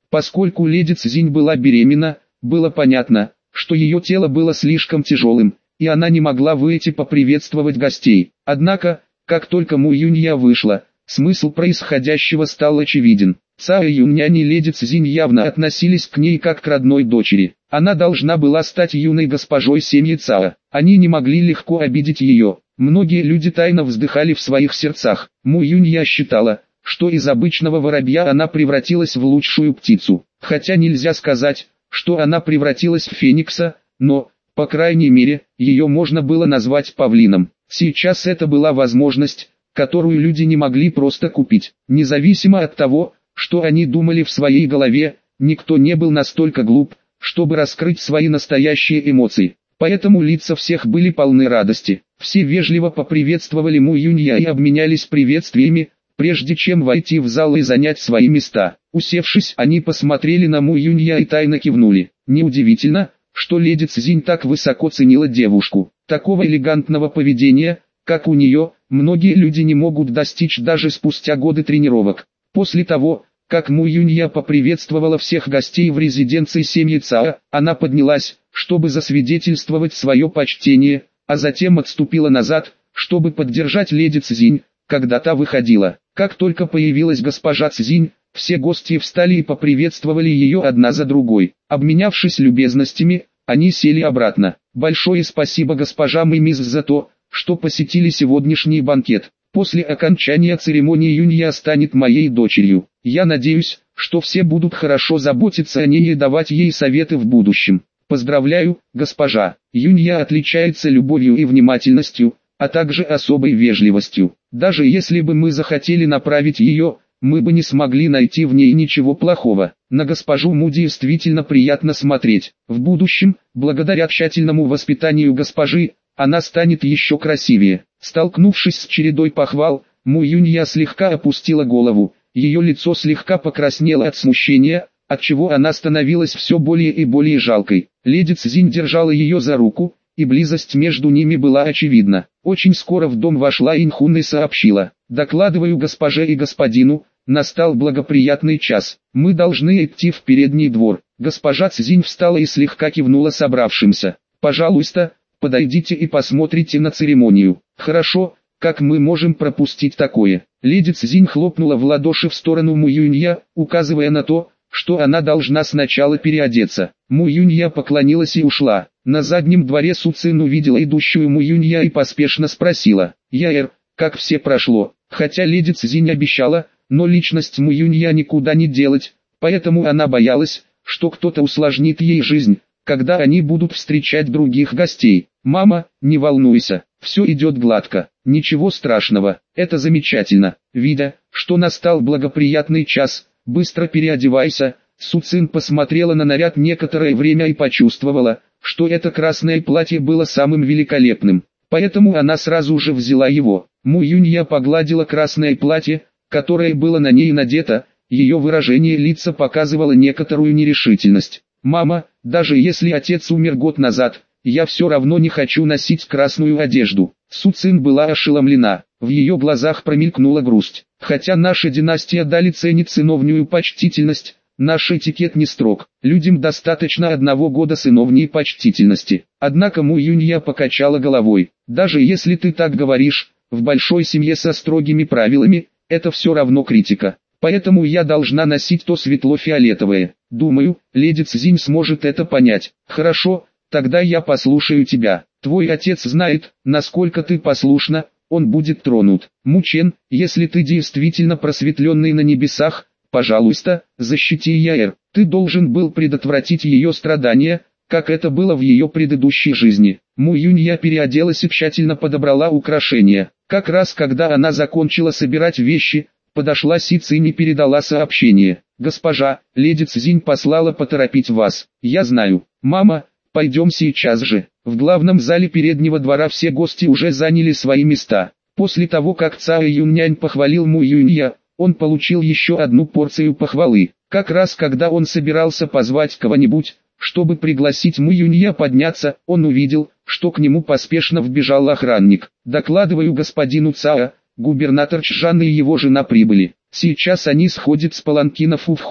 Поскольку леди Цзинь была беременна, было понятно, что ее тело было слишком тяжелым, и она не могла выйти поприветствовать гостей. Однако, как только Му Юнья вышла, смысл происходящего стал очевиден. Цао Юньнянь и леди Цзинь явно относились к ней как к родной дочери. Она должна была стать юной госпожой семьи Цао. Они не могли легко обидеть ее. Многие люди тайно вздыхали в своих сердцах. Му Юнья считала, что из обычного воробья она превратилась в лучшую птицу. Хотя нельзя сказать, что она превратилась в феникса, но, по крайней мере, ее можно было назвать павлином. Сейчас это была возможность, которую люди не могли просто купить. Независимо от того, что они думали в своей голове, никто не был настолько глуп, чтобы раскрыть свои настоящие эмоции. Поэтому лица всех были полны радости. Все вежливо поприветствовали Му Юнья и обменялись приветствиями, прежде чем войти в зал и занять свои места. Усевшись, они посмотрели на Му Юнья и тайно кивнули. Неудивительно, что леди Цзинь так высоко ценила девушку. Такого элегантного поведения, как у нее, многие люди не могут достичь даже спустя годы тренировок. После того, как Му Юнья поприветствовала всех гостей в резиденции семьи Цао, она поднялась, чтобы засвидетельствовать свое почтение, а затем отступила назад, чтобы поддержать леди Цзинь, когда та выходила. Как только появилась госпожа Цзинь, все гости встали и поприветствовали ее одна за другой. Обменявшись любезностями, они сели обратно. Большое спасибо госпожа Мимиз за то, что посетили сегодняшний банкет. После окончания церемонии Юнья станет моей дочерью. Я надеюсь, что все будут хорошо заботиться о ней и давать ей советы в будущем. Поздравляю, госпожа. Юнья отличается любовью и внимательностью, а также особой вежливостью. Даже если бы мы захотели направить ее, мы бы не смогли найти в ней ничего плохого. На госпожу Му действительно приятно смотреть. В будущем, благодаря тщательному воспитанию госпожи, она станет еще красивее. Столкнувшись с чередой похвал, Му Юнья слегка опустила голову. Ее лицо слегка покраснело от смущения, отчего она становилась все более и более жалкой. Леди Цзинь держала ее за руку, и близость между ними была очевидна. Очень скоро в дом вошла Инхун и сообщила: «Докладываю госпоже и господину, настал благоприятный час. Мы должны идти в передний двор». Госпожа Цзинь встала и слегка кивнула собравшимся. «Пожалуйста, подойдите и посмотрите на церемонию». «Хорошо, как мы можем пропустить такое?» Леди Цзинь хлопнула в ладоши в сторону Му Юнья, указывая на то, что она должна сначала переодеться. Му Юнья поклонилась и ушла. На заднем дворе Су Цин увидела идущую Му Юнья и поспешно спросила: «Яэр, как все прошло?» Хотя леди Цзинь обещала, но личность Му Юнья никуда не делать, поэтому она боялась, что кто-то усложнит ей жизнь, когда они будут встречать других гостей. «Мама, не волнуйся, все идет гладко, ничего страшного, это замечательно». Видя, что настал благоприятный час, «Быстро переодевайся». Су Цин посмотрела на наряд некоторое время и почувствовала, что это красное платье было самым великолепным, поэтому она сразу же взяла его. Му Юнья погладила красное платье, которое было на ней надето, ее выражение лица показывало некоторую нерешительность. «Мама, даже если отец умер год назад, я все равно не хочу носить красную одежду». Су Цин была ошеломлена, в ее глазах промелькнула грусть. «Хотя наша династия Дали ценит сыновнюю почтительность, наш этикет не строг, людям достаточно 1 года сыновней почтительности». Однако Му Юнья покачала головой. «Даже если ты так говоришь, в большой семье со строгими правилами, это все равно критика. Поэтому я должна носить то светло-фиолетовое. Думаю, леди Цзинь сможет это понять». «Хорошо, тогда я послушаю тебя. Твой отец знает, насколько ты послушна, он будет тронут. Му Чен, если ты действительно просветленный на небесах, пожалуйста, защити Яэр. Ты должен был предотвратить ее страдания, как это было в ее предыдущей жизни». Му Юнья переоделась и тщательно подобрала украшения. Как раз когда она закончила собирать вещи, подошла Си Цинь и передала сообщение: «Госпожа, леди Цзинь послала поторопить вас». «Я знаю, мама, пойдем сейчас же». В главном зале переднего двора все гости уже заняли свои места. После того, как Цао Юньнянь похвалил Му Юнья, он получил еще одну порцию похвалы. Как раз когда он собирался позвать кого-нибудь, чтобы пригласить Му Юнья подняться, он увидел, что к нему поспешно вбежал охранник. «Докладываю господину Цао, губернатор Чжан и его жена прибыли. Сейчас они сходят с паланкинов у входа».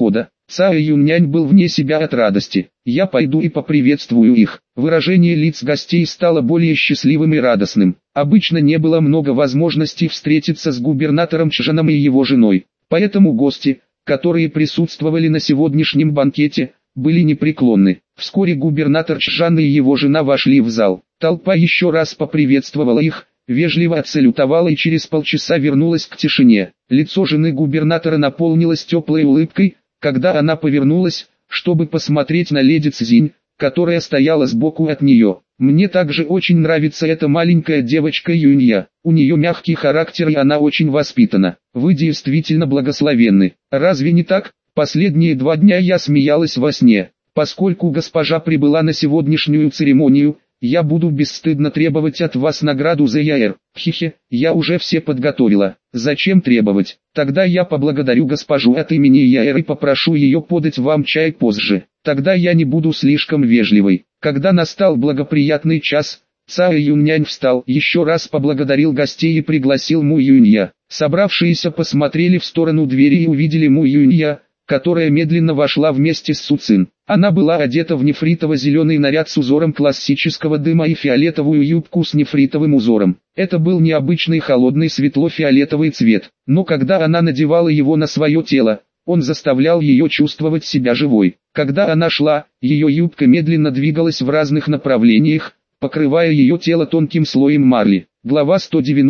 Цао Юньнянь был вне себя от радости. «Я пойду и поприветствую их». Выражение лиц гостей стало более счастливым и радостным. Обычно не было много возможностей встретиться с губернатором Чжаном и его женой. Поэтому гости, которые присутствовали на сегодняшнем банкете, были непреклонны. Вскоре губернатор Чжан и его жена вошли в зал. Толпа еще раз поприветствовала их, вежливо отсалютовала и через полчаса вернулась к тишине. Лицо жены губернатора наполнилось теплой улыбкой, когда она повернулась, чтобы посмотреть на леди Цзинь, которая стояла сбоку от нее. «Мне также очень нравится эта маленькая девочка Юнья. У нее мягкий характер и она очень воспитана. Вы действительно благословенны. Разве не так? Последние 2 дня я смеялась во сне. Поскольку госпожа прибыла на сегодняшнюю церемонию, я буду бесстыдно требовать от вас награду за Яэр. Хихе, я уже все подготовила. Зачем требовать? Тогда я поблагодарю госпожу от имени Яэр и попрошу ее подать вам чай позже. Тогда я не буду слишком вежливой». Когда настал благоприятный час, Цао Юньнянь встал, еще раз поблагодарил гостей и пригласил Му Юнья. Собравшиеся посмотрели в сторону двери и увидели Му Юнья, которая медленно вошла вместе с Су Цин. Она была одета в нефритово-зеленый наряд с узором классического дыма и фиолетовую юбку с нефритовым узором. Это был необычный холодный светло-фиолетовый цвет, но когда она надевала его на свое тело, он заставлял ее чувствовать себя живой. Когда она шла, ее юбка медленно двигалась в разных направлениях, покрывая ее тело тонким слоем марли. Глава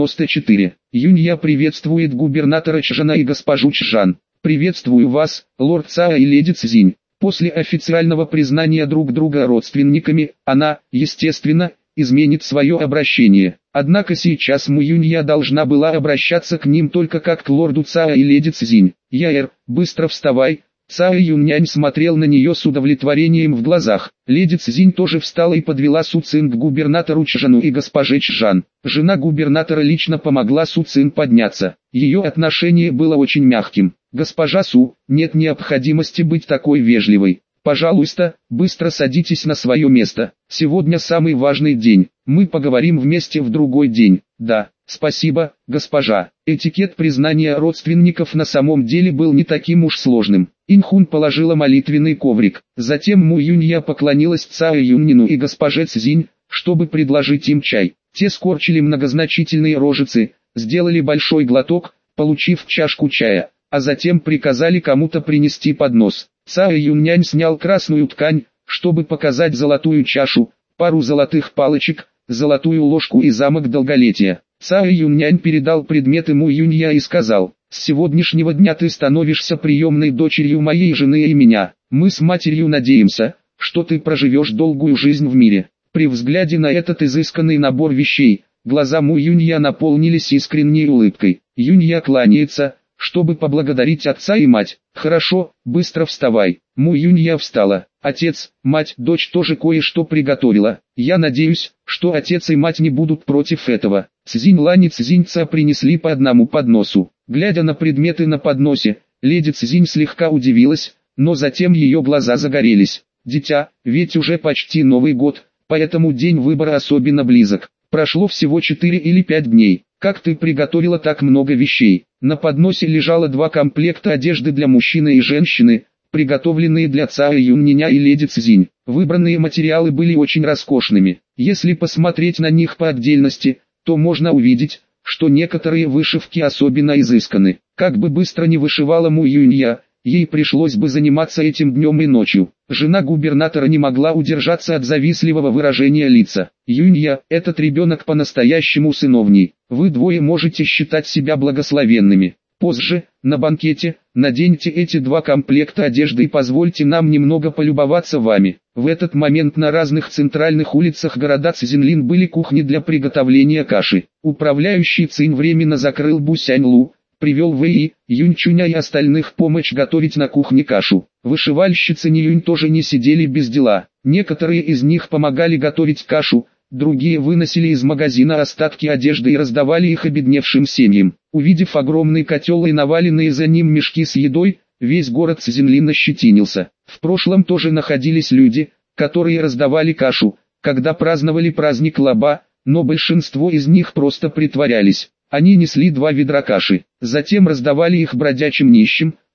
194. Юнья приветствует губернатора Чжана и госпожу Чжан. «Приветствую вас, лорд Цао и леди Цзинь». После официального признания друг друга родственниками, она, естественно, изменит свое обращение. Однако сейчас Му Юнья должна была обращаться к ним только как к лорду Цао и леди Цзинь. «Яэр, быстро вставай». Цао Юньнянь смотрел на нее с удовлетворением в глазах. Леди Цзинь тоже встала и подвела Су Цин к губернатору Чжану и госпоже Чжан. Жена губернатора лично помогла Су Цин подняться. Ее отношение было очень мягким. «Госпожа Су, нет необходимости быть такой вежливой. Пожалуйста, быстро садитесь на свое место. Сегодня самый важный день. Мы поговорим вместе в другой день». «Да, спасибо, госпожа». Этикет признания родственников на самом деле был не таким уж сложным. Инхун положила молитвенный коврик. Затем Му Юнья поклонилась Цао Юньнину и госпоже Цзинь, чтобы предложить им чай. Те скорчили многозначительные рожицы, сделали большой глоток, получив чашку чая, а затем приказали кому-то принести поднос. Цао Юньнянь снял красную ткань, чтобы показать золотую чашу, пару золотых палочек, золотую ложку и замок долголетия. Цао Юньнянь передал предметы Му Юнья и сказал: «С сегодняшнего дня ты становишься приемной дочерью моей жены и меня. Мы с матерью надеемся, что ты проживешь долгую жизнь в мире». При взгляде на этот изысканный набор вещей, глаза Му Юнья наполнились искренней улыбкой. Юнья кланяется, чтобы поблагодарить отца и мать. «Хорошо, быстро вставай». Му Юнья встала. Отец, мать, дочь тоже кое-что приготовила. Я надеюсь, что отец и мать не будут против этого. Цзинь Лань и Цзинь Ца принесли по одному подносу. Глядя на предметы на подносе, леди Цзинь слегка удивилась, но затем ее глаза загорелись. «Дитя, ведь уже почти Новый год, поэтому день выбора особенно близок. Прошло всего 4 или 5 дней. Как ты приготовила так много вещей?» На подносе лежало 2 комплекта одежды для мужчины и женщины, приготовленные для Цао Юньня и леди Цзинь. Выбранные материалы были очень роскошными. Если посмотреть на них по отдельности, то можно увидеть, что некоторые вышивки особенно изысканы. Как бы быстро ни вышивала Му Юнья, ей пришлось бы заниматься этим днем и ночью. Жена губернатора не могла удержаться от завистливого выражения лица. «Юнья, этот ребенок по-настоящему сыновний. Вы двое можете считать себя благословенными. Позже, на банкете, наденьте эти 2 комплекта одежды и позвольте нам немного полюбоваться вами». В этот момент на разных центральных улицах города Цзинлин были кухни для приготовления каши. Управляющий Цинь временно закрыл Бусяньлу, привел Вэи, Юньчуня и остальных помочь готовить на кухне кашу. Вышивальщицы Ниюнь тоже не сидели без дела. Некоторые из них помогали готовить кашу, другие выносили из магазина остатки одежды и раздавали их обедневшим семьям. Увидев огромный котел и наваленные за ним мешки с едой, весь город Цзинлин ощетинился. В прошлом тоже находились люди, которые раздавали кашу, когда праздновали праздник Лаба, но большинство из них просто притворялись. Они несли 2 ведра каши, затем раздавали их бродячим нищим,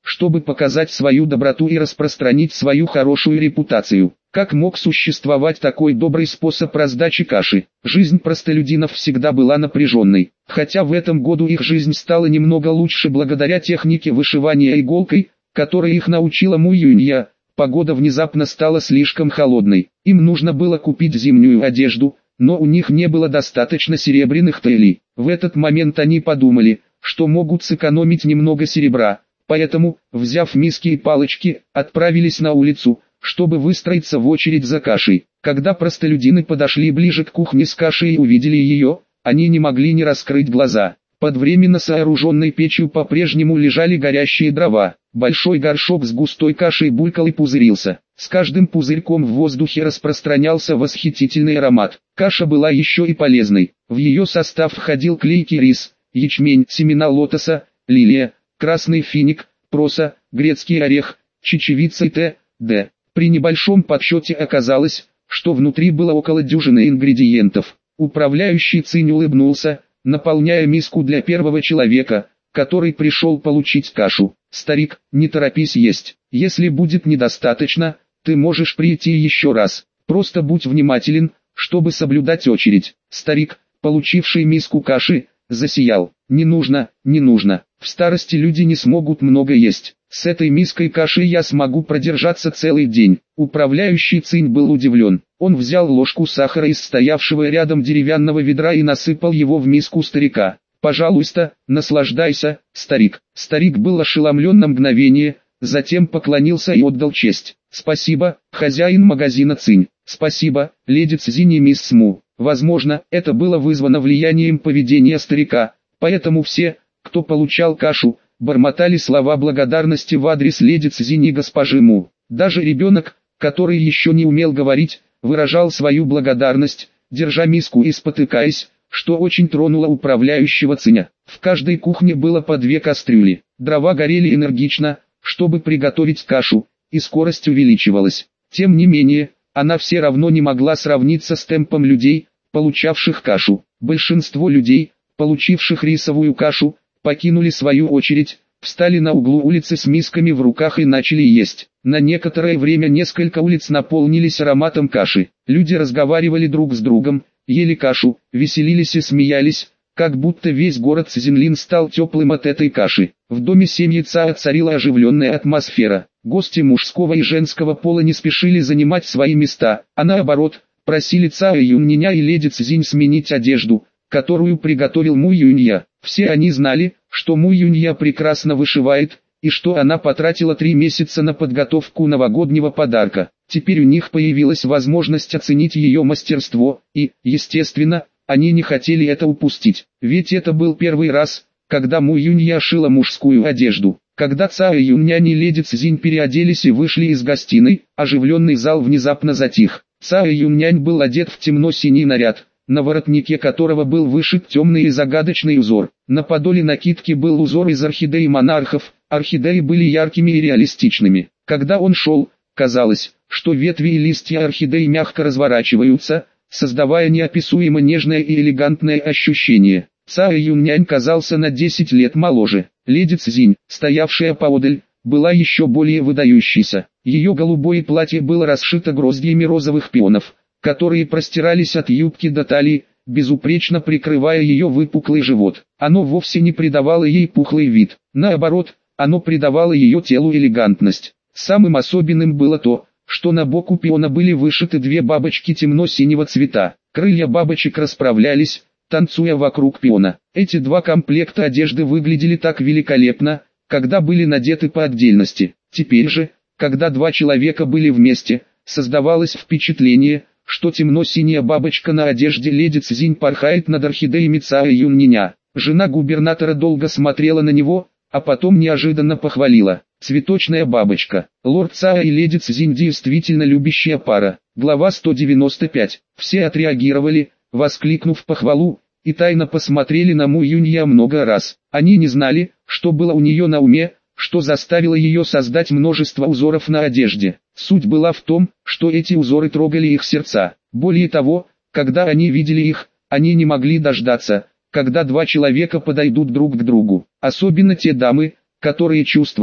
чтобы показать свою доброту и распространить свою хорошую репутацию. Как мог существовать такой добрый способ раздачи каши? Жизнь простолюдинов всегда была напряженной, хотя в этом году их жизнь стала немного лучше благодаря технике вышивания иголкой, которой их научила Му Юнья. Погода внезапно стала слишком холодной, им нужно было купить зимнюю одежду, но у них не было достаточно серебряных тэйлей. В этот момент они подумали, что могут сэкономить немного серебра, поэтому, взяв миски и палочки, отправились на улицу, чтобы выстроиться в очередь за кашей. Когда простолюдины подошли ближе к кухне с кашей и увидели ее, они не могли не раскрыть глаза. Под временно сооруженной печью по-прежнему лежали горящие дрова. Большой горшок с густой кашей булькал и пузырился. С каждым пузырьком в воздухе распространялся восхитительный аромат. Каша была еще и полезной. В ее состав входил клейкий рис, ячмень, семена лотоса, лилия, красный финик, проса, грецкий орех, чечевица и т.д. При небольшом подсчете оказалось, что внутри было около дюжины ингредиентов. Управляющий Цинь улыбнулся, наполняя миску для первого человека, который пришел получить кашу. «Старик, не торопись есть. Если будет недостаточно, ты можешь прийти еще раз. Просто будь внимателен, чтобы соблюдать очередь». Старик, получивший миску каши, засиял. «Не нужно, не нужно. В старости люди не смогут много есть. С этой миской каши я смогу продержаться целый день». Управляющий Цинь был удивлен. Он взял ложку сахара из стоявшего рядом деревянного ведра и насыпал его в миску старика. «Пожалуйста, наслаждайся, старик». Старик был ошеломлен на мгновение, затем поклонился и отдал честь. «Спасибо, хозяин магазина Цинь. Спасибо, леди Цзинь и мисс Му». Возможно, это было вызвано влиянием поведения старика, поэтому все, кто получал кашу, бормотали слова благодарности в адрес леди Цзинь и госпожи Му. Даже ребенок, который еще не умел говорить, выражал свою благодарность, держа миску и спотыкаясь, что очень тронуло управляющего Циня. В каждой кухне было по 2 кастрюли. Дрова горели энергично, чтобы приготовить кашу, и скорость увеличивалась. Тем не менее, она все равно не могла сравниться с темпом людей, получавших кашу. Большинство людей, получивших рисовую кашу, покинули свою очередь, встали на углу улицы с мисками в руках и начали есть. На некоторое время несколько улиц наполнились ароматом каши. Люди разговаривали друг с другом, ели кашу, веселились и смеялись, как будто весь город Цзинлин стал теплым от этой каши. В доме семьи Цао царила оживленная атмосфера. Гости мужского и женского пола не спешили занимать свои места, а наоборот, просили Цао Юньня и леди Цзинь сменить одежду, которую приготовил Му Юнья. Все они знали, что Му Юнья прекрасно вышивает, и что она потратила 3 месяца на подготовку новогоднего подарка. Теперь у них появилась возможность оценить ее мастерство, и, естественно, они не хотели это упустить. Ведь это был первый раз, когда Му Юнья шила мужскую одежду. Когда Цао Юньнянь и леди Цзинь переоделись и вышли из гостиной, оживленный зал внезапно затих. Цао Юньнянь был одет в темно-синий наряд, на воротнике которого был вышит темный и загадочный узор. На подоле накидки был узор из орхидей монархов, орхидеи были яркими и реалистичными. Когда он шел, казалось, что ветви и листья орхидей мягко разворачиваются, создавая неописуемо нежное и элегантное ощущение. Цао Юньнянь казался на 10 лет моложе. Леди Цзинь, стоявшая поодаль, была еще более выдающейся. Ее голубое платье было расшито гроздьями розовых пионов, которые простирались от юбки до талии, безупречно прикрывая ее выпуклый живот. Оно вовсе не придавало ей пухлый вид. Наоборот, оно придавало ее телу элегантность. Самым особенным было то, что на боку пиона были вышиты 2 бабочки темно-синего цвета. Крылья бабочек расправлялись, танцуя вокруг пиона. Эти 2 комплекта одежды выглядели так великолепно, когда были надеты по отдельности. Теперь же, когда 2 человека были вместе, создавалось впечатление, что темно-синяя бабочка на одежде леди Цзинь порхает над орхидеями Цао Юньня. Жена губернатора долго смотрела на него, а потом неожиданно похвалила. «Цветочная бабочка». Лорд Цао и леди Цзинь действительно любящая пара. Глава 195. Все отреагировали, воскликнув похвалу, и тайно посмотрели на Му Юнья много раз. Они не знали, что было у нее на уме, что заставило ее создать множество узоров на одежде. Суть была в том, что эти узоры трогали их сердца. Более того, когда они видели их, они не могли дождаться, когда 2 человека подойдут друг к другу. Особенно те дамы, которые чувствовали,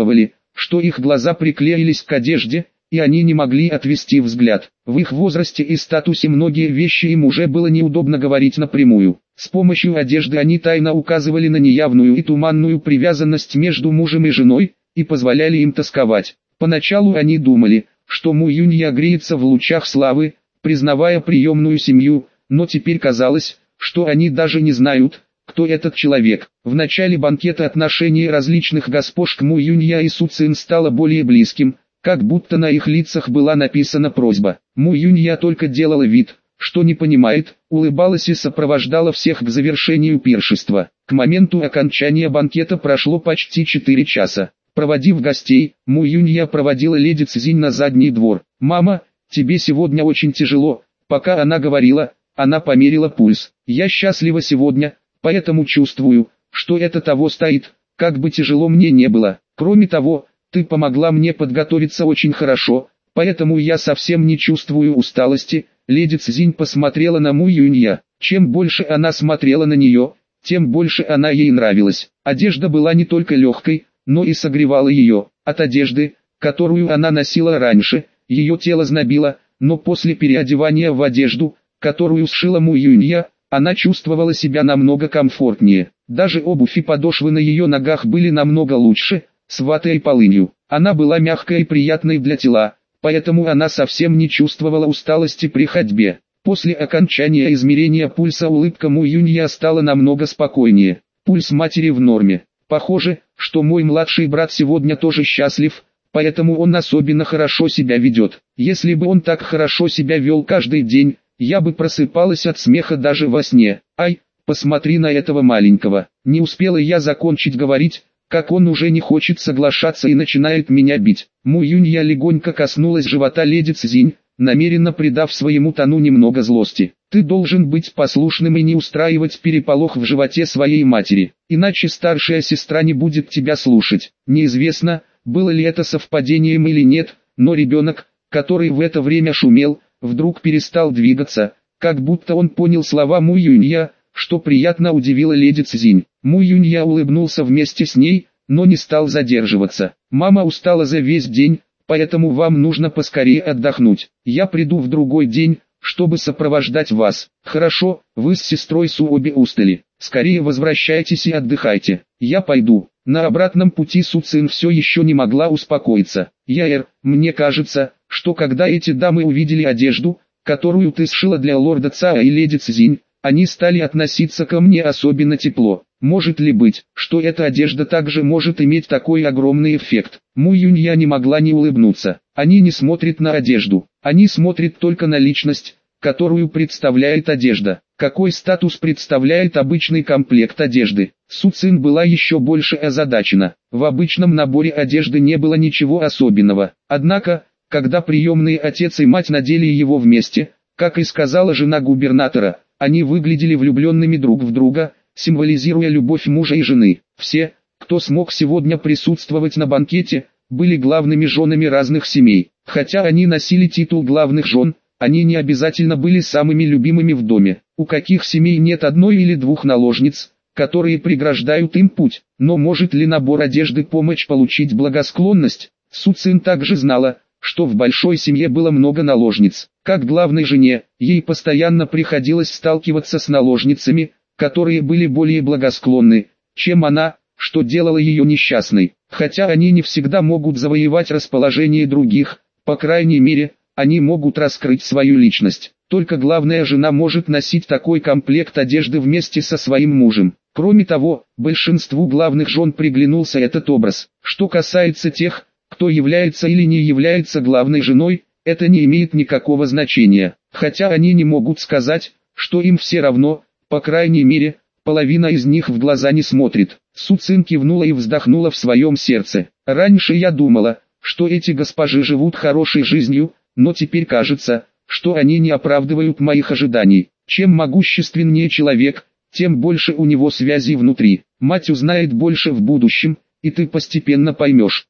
что их глаза приклеились к одежде, и они не могли отвести взгляд. В их возрасте и статусе многие вещи им уже было неудобно говорить напрямую. С помощью одежды они тайно указывали на неявную и туманную привязанность между мужем и женой, и позволяли им тосковать. Поначалу они думали, что Му Юнья греется в лучах славы, признавая приемную семью, но теперь казалось, что они даже не знают, кто этот человек. В начале банкета отношение различных госпож к Му Юнья и Су Цин стало более близким, как будто на их лицах была написана просьба. Му Юнья только делала вид, что не понимает, улыбалась и сопровождала всех к завершению пиршества. К моменту окончания банкета прошло почти 4 часа. Проводив гостей, Му Юнья проводила леди Цзинь на задний двор. «Мама, тебе сегодня очень тяжело». Пока она говорила, она померила пульс. «Я счастлива сегодня, поэтому чувствую, что это того стоит, как бы тяжело мне не было. Кроме того, ты помогла мне подготовиться очень хорошо, поэтому я совсем не чувствую усталости». Леди Цзинь посмотрела на Му Юнья. Чем больше она смотрела на нее, тем больше она ей нравилась. Одежда была не только легкой, но и согревала ее. От одежды, которую она носила раньше, ее тело знобило, но после переодевания в одежду, которую сшила Му Юнья, она чувствовала себя намного комфортнее. Даже обувь и подошвы на ее ногах были намного лучше, с ватой и полынью. Она была мягкой и приятной для тела, поэтому она совсем не чувствовала усталости при ходьбе. После окончания измерения пульса улыбка Му Юнья стала намного спокойнее. Пульс матери в норме. Похоже, что мой младший брат сегодня тоже счастлив, поэтому он особенно хорошо себя ведет. Если бы он так хорошо себя вел каждый день, я бы просыпалась от смеха даже во сне. Ай, посмотри на этого маленького. Не успела я закончить говорить, как он уже не хочет соглашаться и начинает меня бить. Му Юнья легонько коснулась живота леди Цзинь, намеренно придав своему тону немного злости. Ты должен быть послушным и не устраивать переполох в животе своей матери, иначе старшая сестра не будет тебя слушать. Неизвестно, было ли это совпадением или нет, но ребенок, который в это время шумел, вдруг перестал двигаться, как будто он понял слова Му Юнья, что приятно удивило леди Цзинь. Му Юнья улыбнулся вместе с ней, но не стал задерживаться. Мама устала за весь день, поэтому вам нужно поскорее отдохнуть. Я приду в другой день, чтобы сопровождать вас. Хорошо, вы с сестрой Су обе устали. Скорее возвращайтесь и отдыхайте. Я пойду. На обратном пути Су Цин все еще не могла успокоиться. Мне кажется, что когда эти дамы увидели одежду, которую ты сшила для лорда Цао и леди Цзинь, они стали относиться ко мне особенно тепло. Может ли быть, что эта одежда также может иметь такой огромный эффект? Му Юнья не могла не улыбнуться. Они не смотрят на одежду, они смотрят только на личность, которую представляет одежда. Какой статус представляет обычный комплект одежды? Су Цин была еще больше озадачена. В обычном наборе одежды не было ничего особенного. Однако, когда приемный отец и мать надели его вместе, как и сказала жена губернатора, они выглядели влюбленными друг в друга, символизируя любовь мужа и жены. Все, кто смог сегодня присутствовать на банкете, были главными женами разных семей. Хотя они носили титул главных жен, они не обязательно были самыми любимыми в доме. У каких семей нет одной или двух наложниц, которые преграждают им путь? Но может ли набор одежды помочь получить благосклонность? Су Цин также знала, что в большой семье было много наложниц. Как главной жене, ей постоянно приходилось сталкиваться с наложницами, которые были более благосклонны, чем она, что делало ее несчастной. Хотя они не всегда могут завоевать расположение других, по крайней мере, они могут раскрыть свою личность. Только главная жена может носить такой комплект одежды вместе со своим мужем. Кроме того, большинству главных жен приглянулся этот образ. Что касается тех, кто является или не является главной женой, это не имеет никакого значения. Хотя они не могут сказать, что им все равно, по крайней мере, половина из них в глаза не смотрит. Су Цин кивнула и вздохнула в своем сердце. Раньше я думала, что эти госпожи живут хорошей жизнью, но теперь кажется, что они не оправдывают моих ожиданий. Чем могущественнее человек, тем больше у него связей внутри. Мать узнает больше в будущем, и ты постепенно поймешь.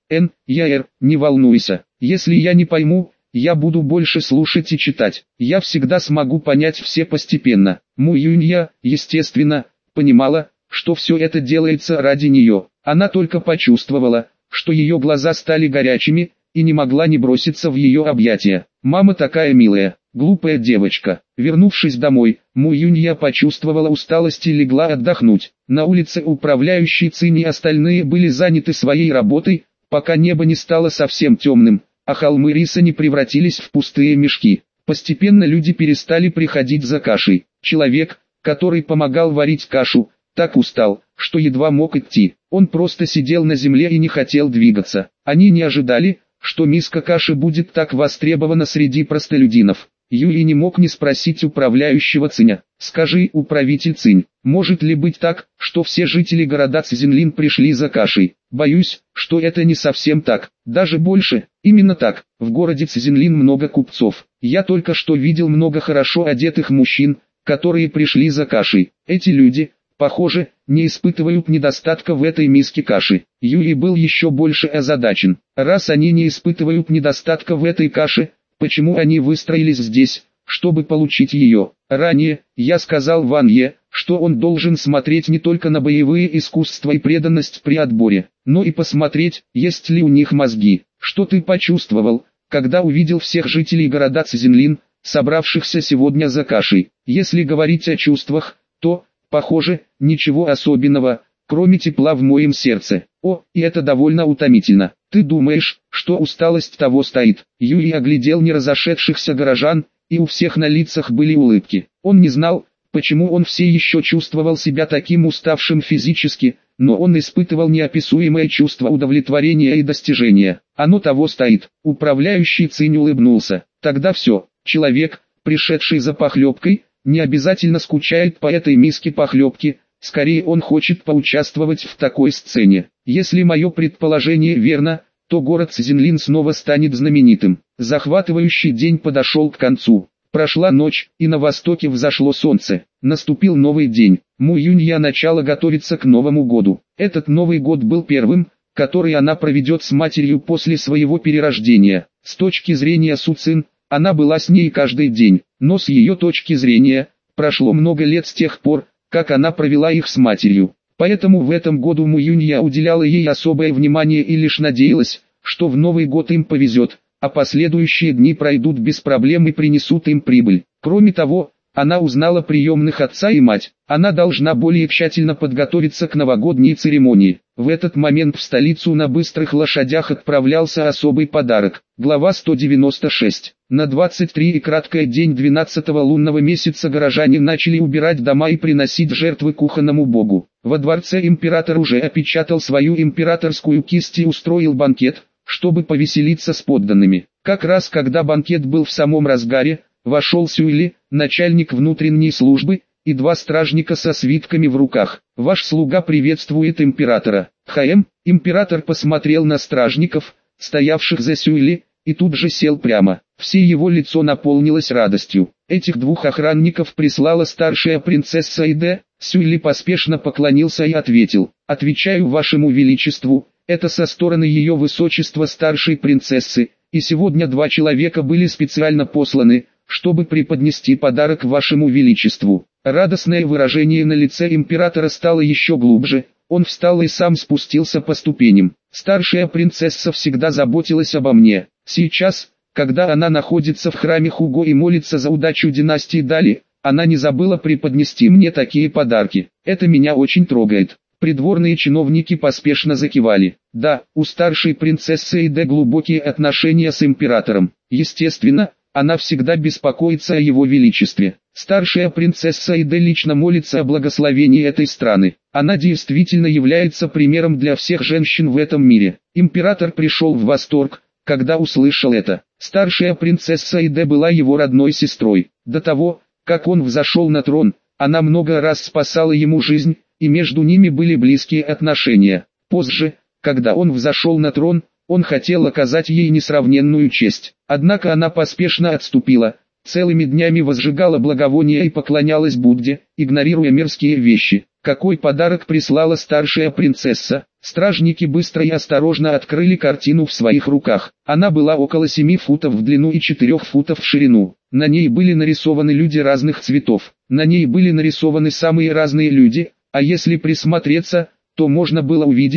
Не волнуйся. Если я не пойму, я буду больше слушать и читать. Я всегда смогу понять все постепенно. Му Юнья, естественно, понимала, что все это делается ради нее. Она только почувствовала, что ее глаза стали горячими, и не могла не броситься в ее объятия. «Мама такая милая, глупая девочка». Вернувшись домой, Му Юнья почувствовала усталость и легла отдохнуть. На улице управляющий Цинь и остальные были заняты своей работой, пока небо не стало совсем темным, а холмы риса не превратились в пустые мешки. Постепенно люди перестали приходить за кашей. Человек, который помогал варить кашу, так устал, что едва мог идти. Он просто сидел на земле и не хотел двигаться. Они не ожидали, что миска каши будет так востребована среди простолюдинов. Юлий не мог не спросить управляющего Циня. «Скажи, управитель Цинь, может ли быть так, что все жители города Цзинлин пришли за кашей?» «Боюсь, что это не совсем так, даже больше, именно так. В городе Цзинлин много купцов. Я только что видел много хорошо одетых мужчин, которые пришли за кашей. Эти люди, похоже, не испытывают недостатка в этой миске каши». Юлий был еще больше озадачен. Раз они не испытывают недостатка в этой каше, почему они выстроились здесь, чтобы получить ее? Ранее, я сказал Ван Е, что он должен смотреть не только на боевые искусства и преданность при отборе, но и посмотреть, есть ли у них мозги. Что ты почувствовал, когда увидел всех жителей города Цзинлин, собравшихся сегодня за кашей? Если говорить о чувствах, то, похоже, ничего особенного, кроме тепла в моем сердце. О, и это довольно утомительно. Ты думаешь, что усталость того стоит? Юлий оглядел неразошедшихся горожан, и у всех на лицах были улыбки. Он не знал, почему он все еще чувствовал себя таким уставшим физически, но он испытывал неописуемое чувство удовлетворения и достижения. Оно того стоит. Управляющий Цинь улыбнулся. Тогда все, человек, пришедший за похлебкой, не обязательно скучает по этой миске похлебки, скорее он хочет поучаствовать в такой сцене. Если мое предположение верно, то город Цзинлин снова станет знаменитым. Захватывающий день подошел к концу. Прошла ночь, и на востоке взошло солнце. Наступил новый день. Му Юнья начала готовиться к Новому году. Этот Новый год был первым, который она проведет с матерью после своего перерождения. С точки зрения Су Цин, она была с ней каждый день, но с ее точки зрения, прошло много лет с тех пор, как она провела их с матерью. Поэтому в этом году Му Юнья уделяла ей особое внимание и лишь надеялась, что в Новый год им повезет, а последующие дни пройдут без проблем и принесут им прибыль. Кроме того, она узнала приемных отца и мать. Она должна более тщательно подготовиться к новогодней церемонии. В этот момент в столицу на быстрых лошадях отправлялся особый подарок. Глава 196. На 23 и краткое день 12-го лунного месяца горожане начали убирать дома и приносить жертвы кухонному богу. Во дворце император уже опечатал свою императорскую кисть и устроил банкет, чтобы повеселиться с подданными. Как раз когда банкет был в самом разгаре, вошел Сюйли, начальник внутренней службы, и два стражника со свитками в руках. «Ваш слуга приветствует императора». Император посмотрел на стражников, стоявших за Сюйли, и тут же сел прямо. Все его лицо наполнилось радостью. Этих двух охранников прислала старшая принцесса Иде. Сюйли поспешно поклонился и ответил: «Отвечаю вашему величеству, это со стороны ее высочества старшей принцессы, и сегодня два человека были специально посланы, чтобы преподнести подарок вашему величеству». Радостное выражение на лице императора стало еще глубже, он встал и сам спустился по ступеням. «Старшая принцесса всегда заботилась обо мне. Сейчас, когда она находится в храме Хуго и молится за удачу династии Дали, она не забыла преподнести мне такие подарки. Это меня очень трогает». Придворные чиновники поспешно закивали. Да, у старшей принцессы Иде глубокие отношения с императором. Естественно, она всегда беспокоится о его величестве. Старшая принцесса Иде лично молится о благословении этой страны. Она действительно является примером для всех женщин в этом мире. Император пришел в восторг, когда услышал это. Старшая принцесса Иде была его родной сестрой. До того, как он взошел на трон, она много раз спасала ему жизнь, и между ними были близкие отношения. Позже, когда он взошел на трон, он хотел оказать ей несравненную честь. Однако она поспешно отступила, целыми днями возжигала благовония и поклонялась Будде, игнорируя мирские вещи. Какой подарок прислала старшая принцесса? Стражники быстро и осторожно открыли картину в своих руках. Она была около 7 футов в длину и 4 футов в ширину. На ней были нарисованы люди разных цветов. На ней были нарисованы самые разные люди, а если присмотреться, то можно было увидеть,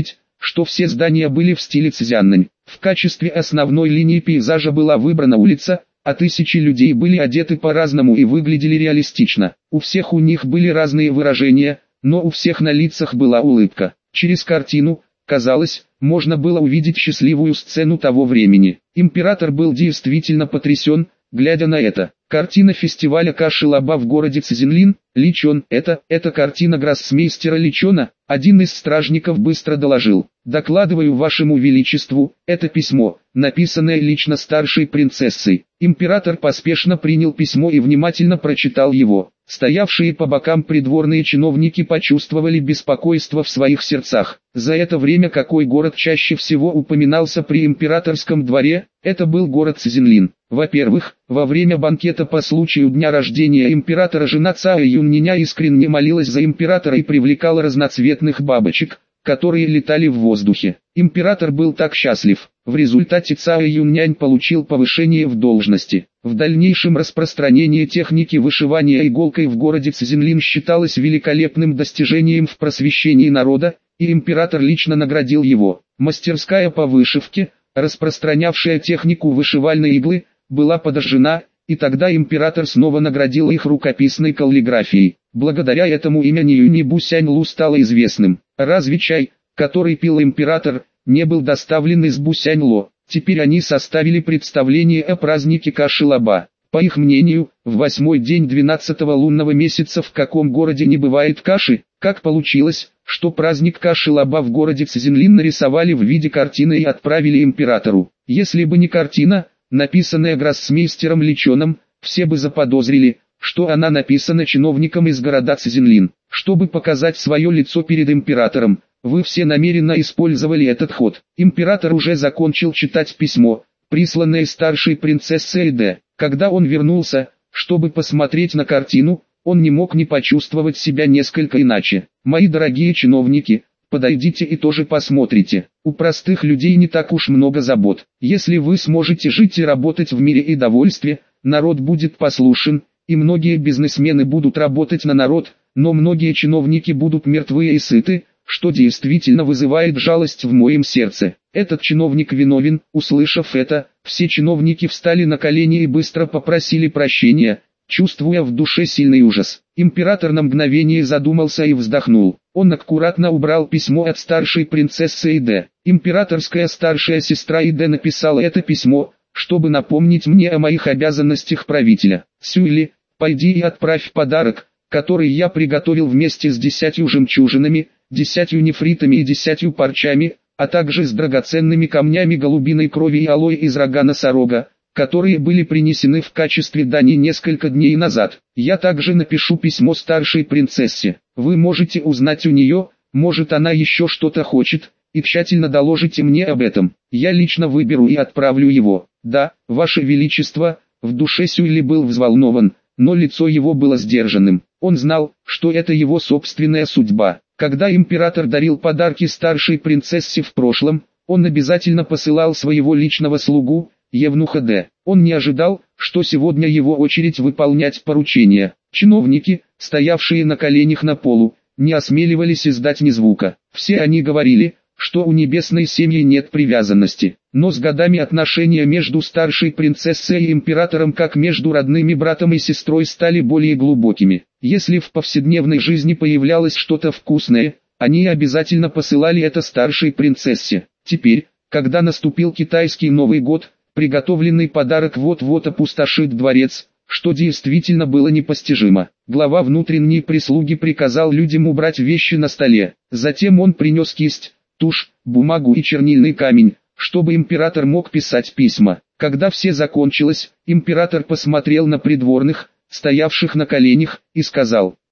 что все здания были в стиле Цзяннань. В качестве основной линии пейзажа была выбрана улица, а тысячи людей были одеты по-разному и выглядели реалистично. У всех у них были разные выражения, но у всех на лицах была улыбка. Через картину, казалось, можно было увидеть счастливую сцену того времени. Император был действительно потрясен, глядя на это. Картина фестиваля Каши-Лаба в городе Цзинлин, Личон, это картина гроссмейстера Личона, один из стражников быстро доложил. Докладываю вашему величеству, это письмо, написанное лично старшей принцессой. Император поспешно принял письмо и внимательно прочитал его. Стоявшие по бокам придворные чиновники почувствовали беспокойство в своих сердцах. За это время какой город чаще всего упоминался при императорском дворе, это был город Цзинлин. Во-первых, во время банкета по случаю дня рождения императора жена Цао Юньниня искренне молилась за императора и привлекала разноцветных бабочек, которые летали в воздухе. Император был так счастлив. В результате Цао Юньнянь получил повышение в должности. В дальнейшем распространение техники вышивания иголкой в городе Цзинлин считалось великолепным достижением в просвещении народа, и император лично наградил его. Мастерская по вышивке, распространявшая технику вышивальной иглы, была подожжена, и тогда император снова наградил их рукописной каллиграфией. Благодаря этому имя Ньюни Бусянь-Лу стало известным. Разве чай, который пил император, не был доставлен из Бусянь-Ло? Теперь они составили представление о празднике Каши-Лаба. По их мнению, в 8-й день 12-го лунного месяца в каком городе не бывает каши, как получилось, что праздник Каши-Лаба в городе Цзинлин нарисовали в виде картины и отправили императору. Если бы не картина, написанная гроссмейстером Личоном, все бы заподозрили, что она написана чиновником из города Цзинлин. Чтобы показать свое лицо перед императором, вы все намеренно использовали этот ход. Император уже закончил читать письмо, присланное старшей принцессой Эйде. Когда он вернулся, чтобы посмотреть на картину, он не мог не почувствовать себя несколько иначе. Мои дорогие чиновники, подойдите и тоже посмотрите. У простых людей не так уж много забот. Если вы сможете жить и работать в мире и довольстве, народ будет послушен, и многие бизнесмены будут работать на народ, но многие чиновники будут мертвые и сыты, что действительно вызывает жалость в моем сердце. Этот чиновник виновен. Услышав это, все чиновники встали на колени и быстро попросили прощения, чувствуя в душе сильный ужас. Император на мгновение задумался и вздохнул. Он аккуратно убрал письмо от старшей принцессы Эйде. Императорская старшая сестра Эйде написала это письмо, чтобы напомнить мне о моих обязанностях правителя. Сюйли, пойди и отправь подарок, который я приготовил вместе с 10 жемчужинами, 10 нефритами и 10 парчами, а также с драгоценными камнями голубиной крови и алоэ из рога носорога, которые были принесены в качестве дани несколько дней назад. Я также напишу письмо старшей принцессе. Вы можете узнать у нее, может она еще что-то хочет, и тщательно доложите мне об этом. Я лично выберу и отправлю его. Да, Ваше Величество, в душе Сюйли был взволнован, но лицо его было сдержанным. Он знал, что это его собственная судьба. Когда император дарил подарки старшей принцессе в прошлом, он обязательно посылал своего личного слугу, Евнуха Д. Он не ожидал, что сегодня его очередь выполнять поручения. Чиновники, стоявшие на коленях на полу, не осмеливались издать ни звука. Все они говорили, что у небесной семьи нет привязанности. Но с годами отношения между старшей принцессой и императором как между родными братом и сестрой стали более глубокими. Если в повседневной жизни появлялось что-то вкусное, они обязательно посылали это старшей принцессе. Теперь, когда наступил китайский Новый год, приготовленный подарок вот-вот опустошит дворец, что действительно было непостижимо. Глава внутренней прислуги приказал людям убрать вещи на столе. Затем он принес кисть, тушь, бумагу и чернильный камень, чтобы император мог писать письма. Когда все закончилось, император посмотрел на придворных, стоявших на коленях, и сказал: